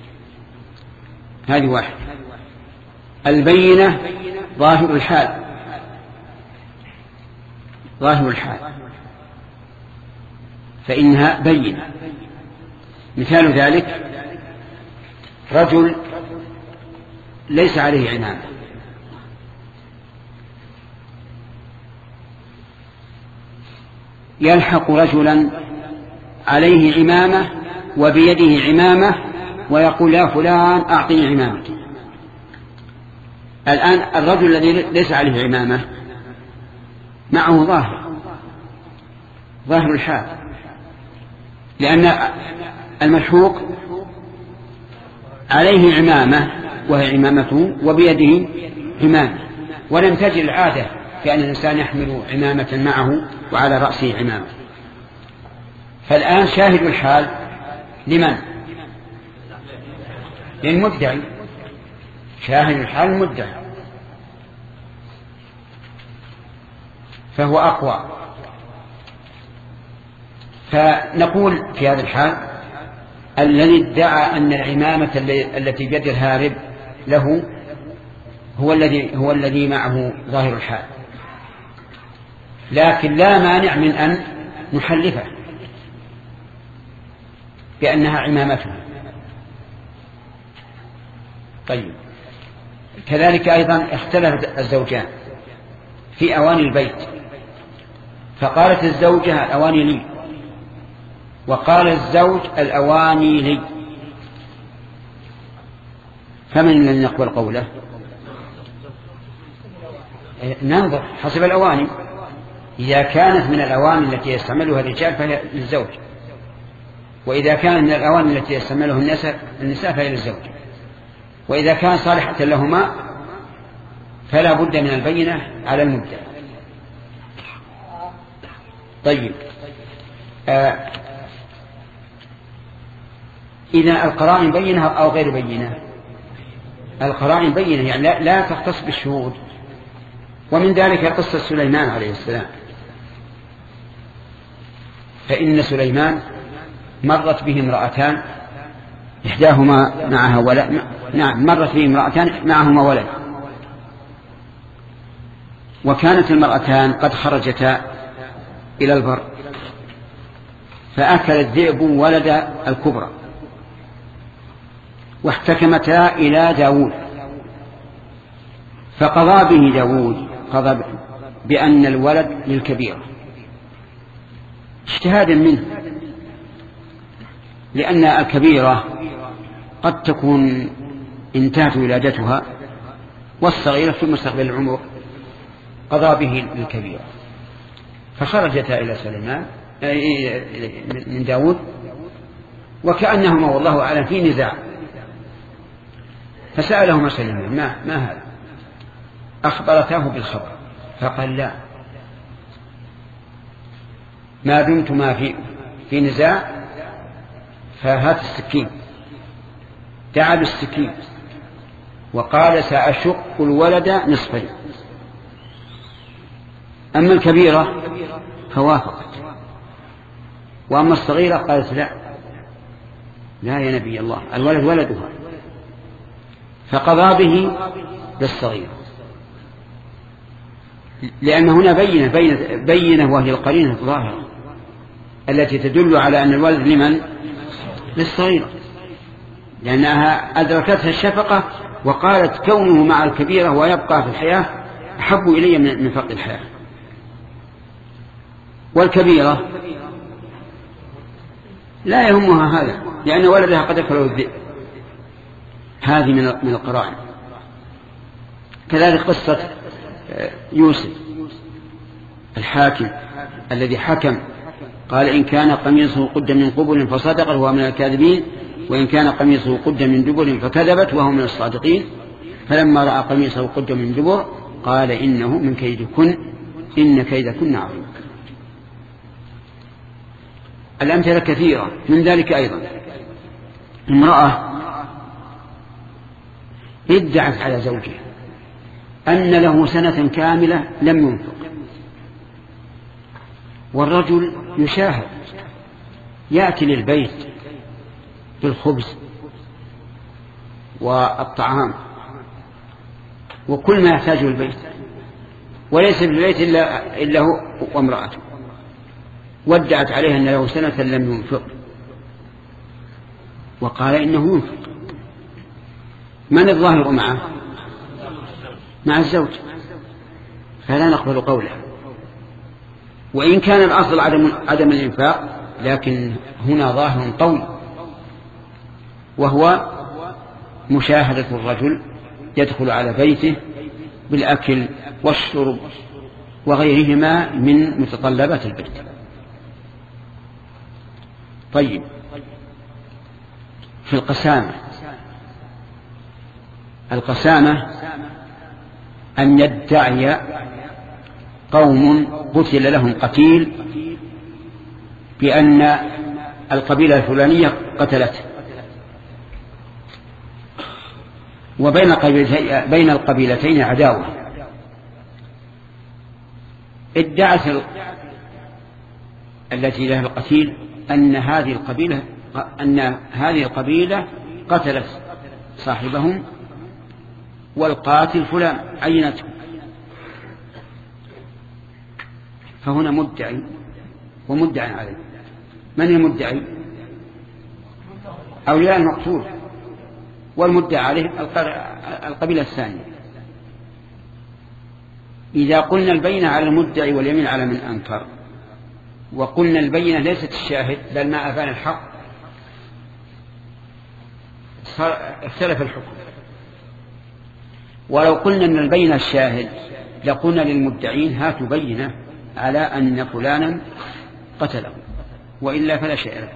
هذه واحد. البينة ظاهر الحال، ظاهر الحال فإنها بينة. مثال ذلك رجل ليس عليه عمامة، يلحق رجلا عليه عمامة وبيده عمامة ويقول: يا فلان أعطني عمامتي. الآن الرجل الذي ليس عليه عمامة معه ظاهر ظاهر الحال، لأن الملحوق عليه عمامة وهي عمامته وبيده عمامة، ولم تجد العادة في أن الإنسان يحمل عمامة معه وعلى رأسه عمامة. فالآن شاهد الحال لمن؟ للمدعي. شاهد الحال المدعي، فهو أقوى. فنقول في هذا الحال الذي ادعى أن العمامة التي بيد الهارب له هو الذي هو الذي معه ظاهر الحال، لكن لا مانع من أن نحلفه بأنها عمامته. طيب، كذلك أيضا اختلف الزوجان في أواني البيت، فقالت الزوجة: الأواني لي، وقال الزوج: الأواني لي. فمن الذي يقبل قوله؟ ننظر حسب الأواني. إذا كانت من الأواني التي يستعملها الرجال فهي للزوج، وإذا كانت من الأواني التي يستعملها النساء فهي للزوج، وإذا كان صالحة لهما فلا بد من البينة على المدعي. طيب، آه إذا القرائن بينة أو غير بينة؟ القرائن بينة، يعني لا, لا تختص بالشهود. ومن ذلك قصة سليمان عليه السلام، فإن سليمان مرت به امرأتان إحداهما معها ولد، نعم مرت به امرأتان معهما ولد، وكانت المرأتان قد خرجتا إلى البر، فأكل الذئب ولد الكبرى، واحتكمتا إلى داود، فقضى به داود قضى بأن الولد للكبيرة اجتهادا منه، لأن الكبيرة قد تكون انتهت ولادتها والصغيرة في مستقبل العمر، قضى به للكبيرة. فخرجتا إلى سليمان من داود، وكأنهما والله أعلم في نزاع، فسألهما سليمان: ما, ما هذا؟ أخبرتاه بالخبر، فقال: لا، ما دمتما في في نزاع فهات السكين، دعا بالسكين وقال سأشق الولد نصفين. أما الكبيرة فوافقت، وأما الصغيرة قالت لا لا يا نبي الله، الولد ولدها، فقضى به للصغيرة، لأن هنا بينة بينة, بينة وهي القرينة الظاهرة التي تدل على أن الولد لمن؟ للصغيرة، لأنها أدركتها الشفقة وقالت كونه مع الكبيرة ويبقى في الحياة أحب إلي من فقد الحياة. والكبيرة لا يهمها هذا لأن ولدها قد أكله الذئب، هذه من القرائن. كذلك قصة يوسف الحاكم الذي حكم قال إن كان قميصه قد من قبل فصدقت وهو من الكاذبين، وإن كان قميصه قد من دبر فكذبت وهو من الصادقين، فلما رأى قميصه قد من دبر قال إنه من كيدكن إن كيدكن عظيم. الأمثلة كثيرة، من ذلك أيضا امرأة ادعت على زوجها أن له سنة كاملة لم ينفق، والرجل يشاهد يأتي للبيت بالخبز والطعام وكل ما يحتاجه البيت، وليس في البيت إلا, إلا هو وامرأته، وادعت عليه أن له سنة لم ينفق وقال إنه ينفق. من الظاهر معه؟ مع الزوج، فلا نقبل قوله، وإن كان الأصل عدم, عدم الإنفاق، لكن هنا ظاهر قوي وهو مشاهدة الرجل يدخل على بيته بالأكل والشرب وغيرهما من متطلبات البيت. طيب، في القسامة، القسامة أن يدعي قوم قتل لهم قتيل بأن القبيلة الفلانية قتلته، وبين بين القبيلتين عداوة، ادعت التي لها القتيل أن هذه القبيلة أن هذه القبيلة قتلت صاحبهم والقاتل فلان عينته، فهنا مدعي ومدعى عليه. من المدعي؟ أولياء المقتول، والمدعى عليه القبيلة الثانية. إذا قلنا البينة على المدعي واليمين على من أنكر، وقلنا البينة ليست الشاهد بل ما أبان الحق، اختلف الحكم. ولو قلنا أن البينة الشاهد لقلنا للمدعين هاتوا بينة على أن فلانا قتله، وإلا فلا شيء لكم.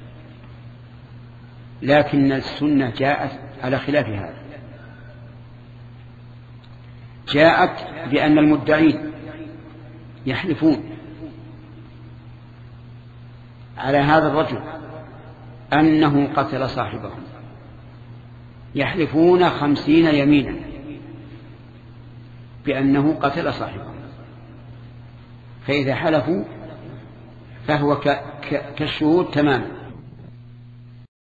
لكن السنة جاءت على خلاف هذا، جاءت بأن المدعين يحلفون على هذا الرجل أنه قتل صاحبه، يحلفون خمسين يمينا بأنه قتل صاحبه، فإذا حلفوا فهو كالشهود تماما.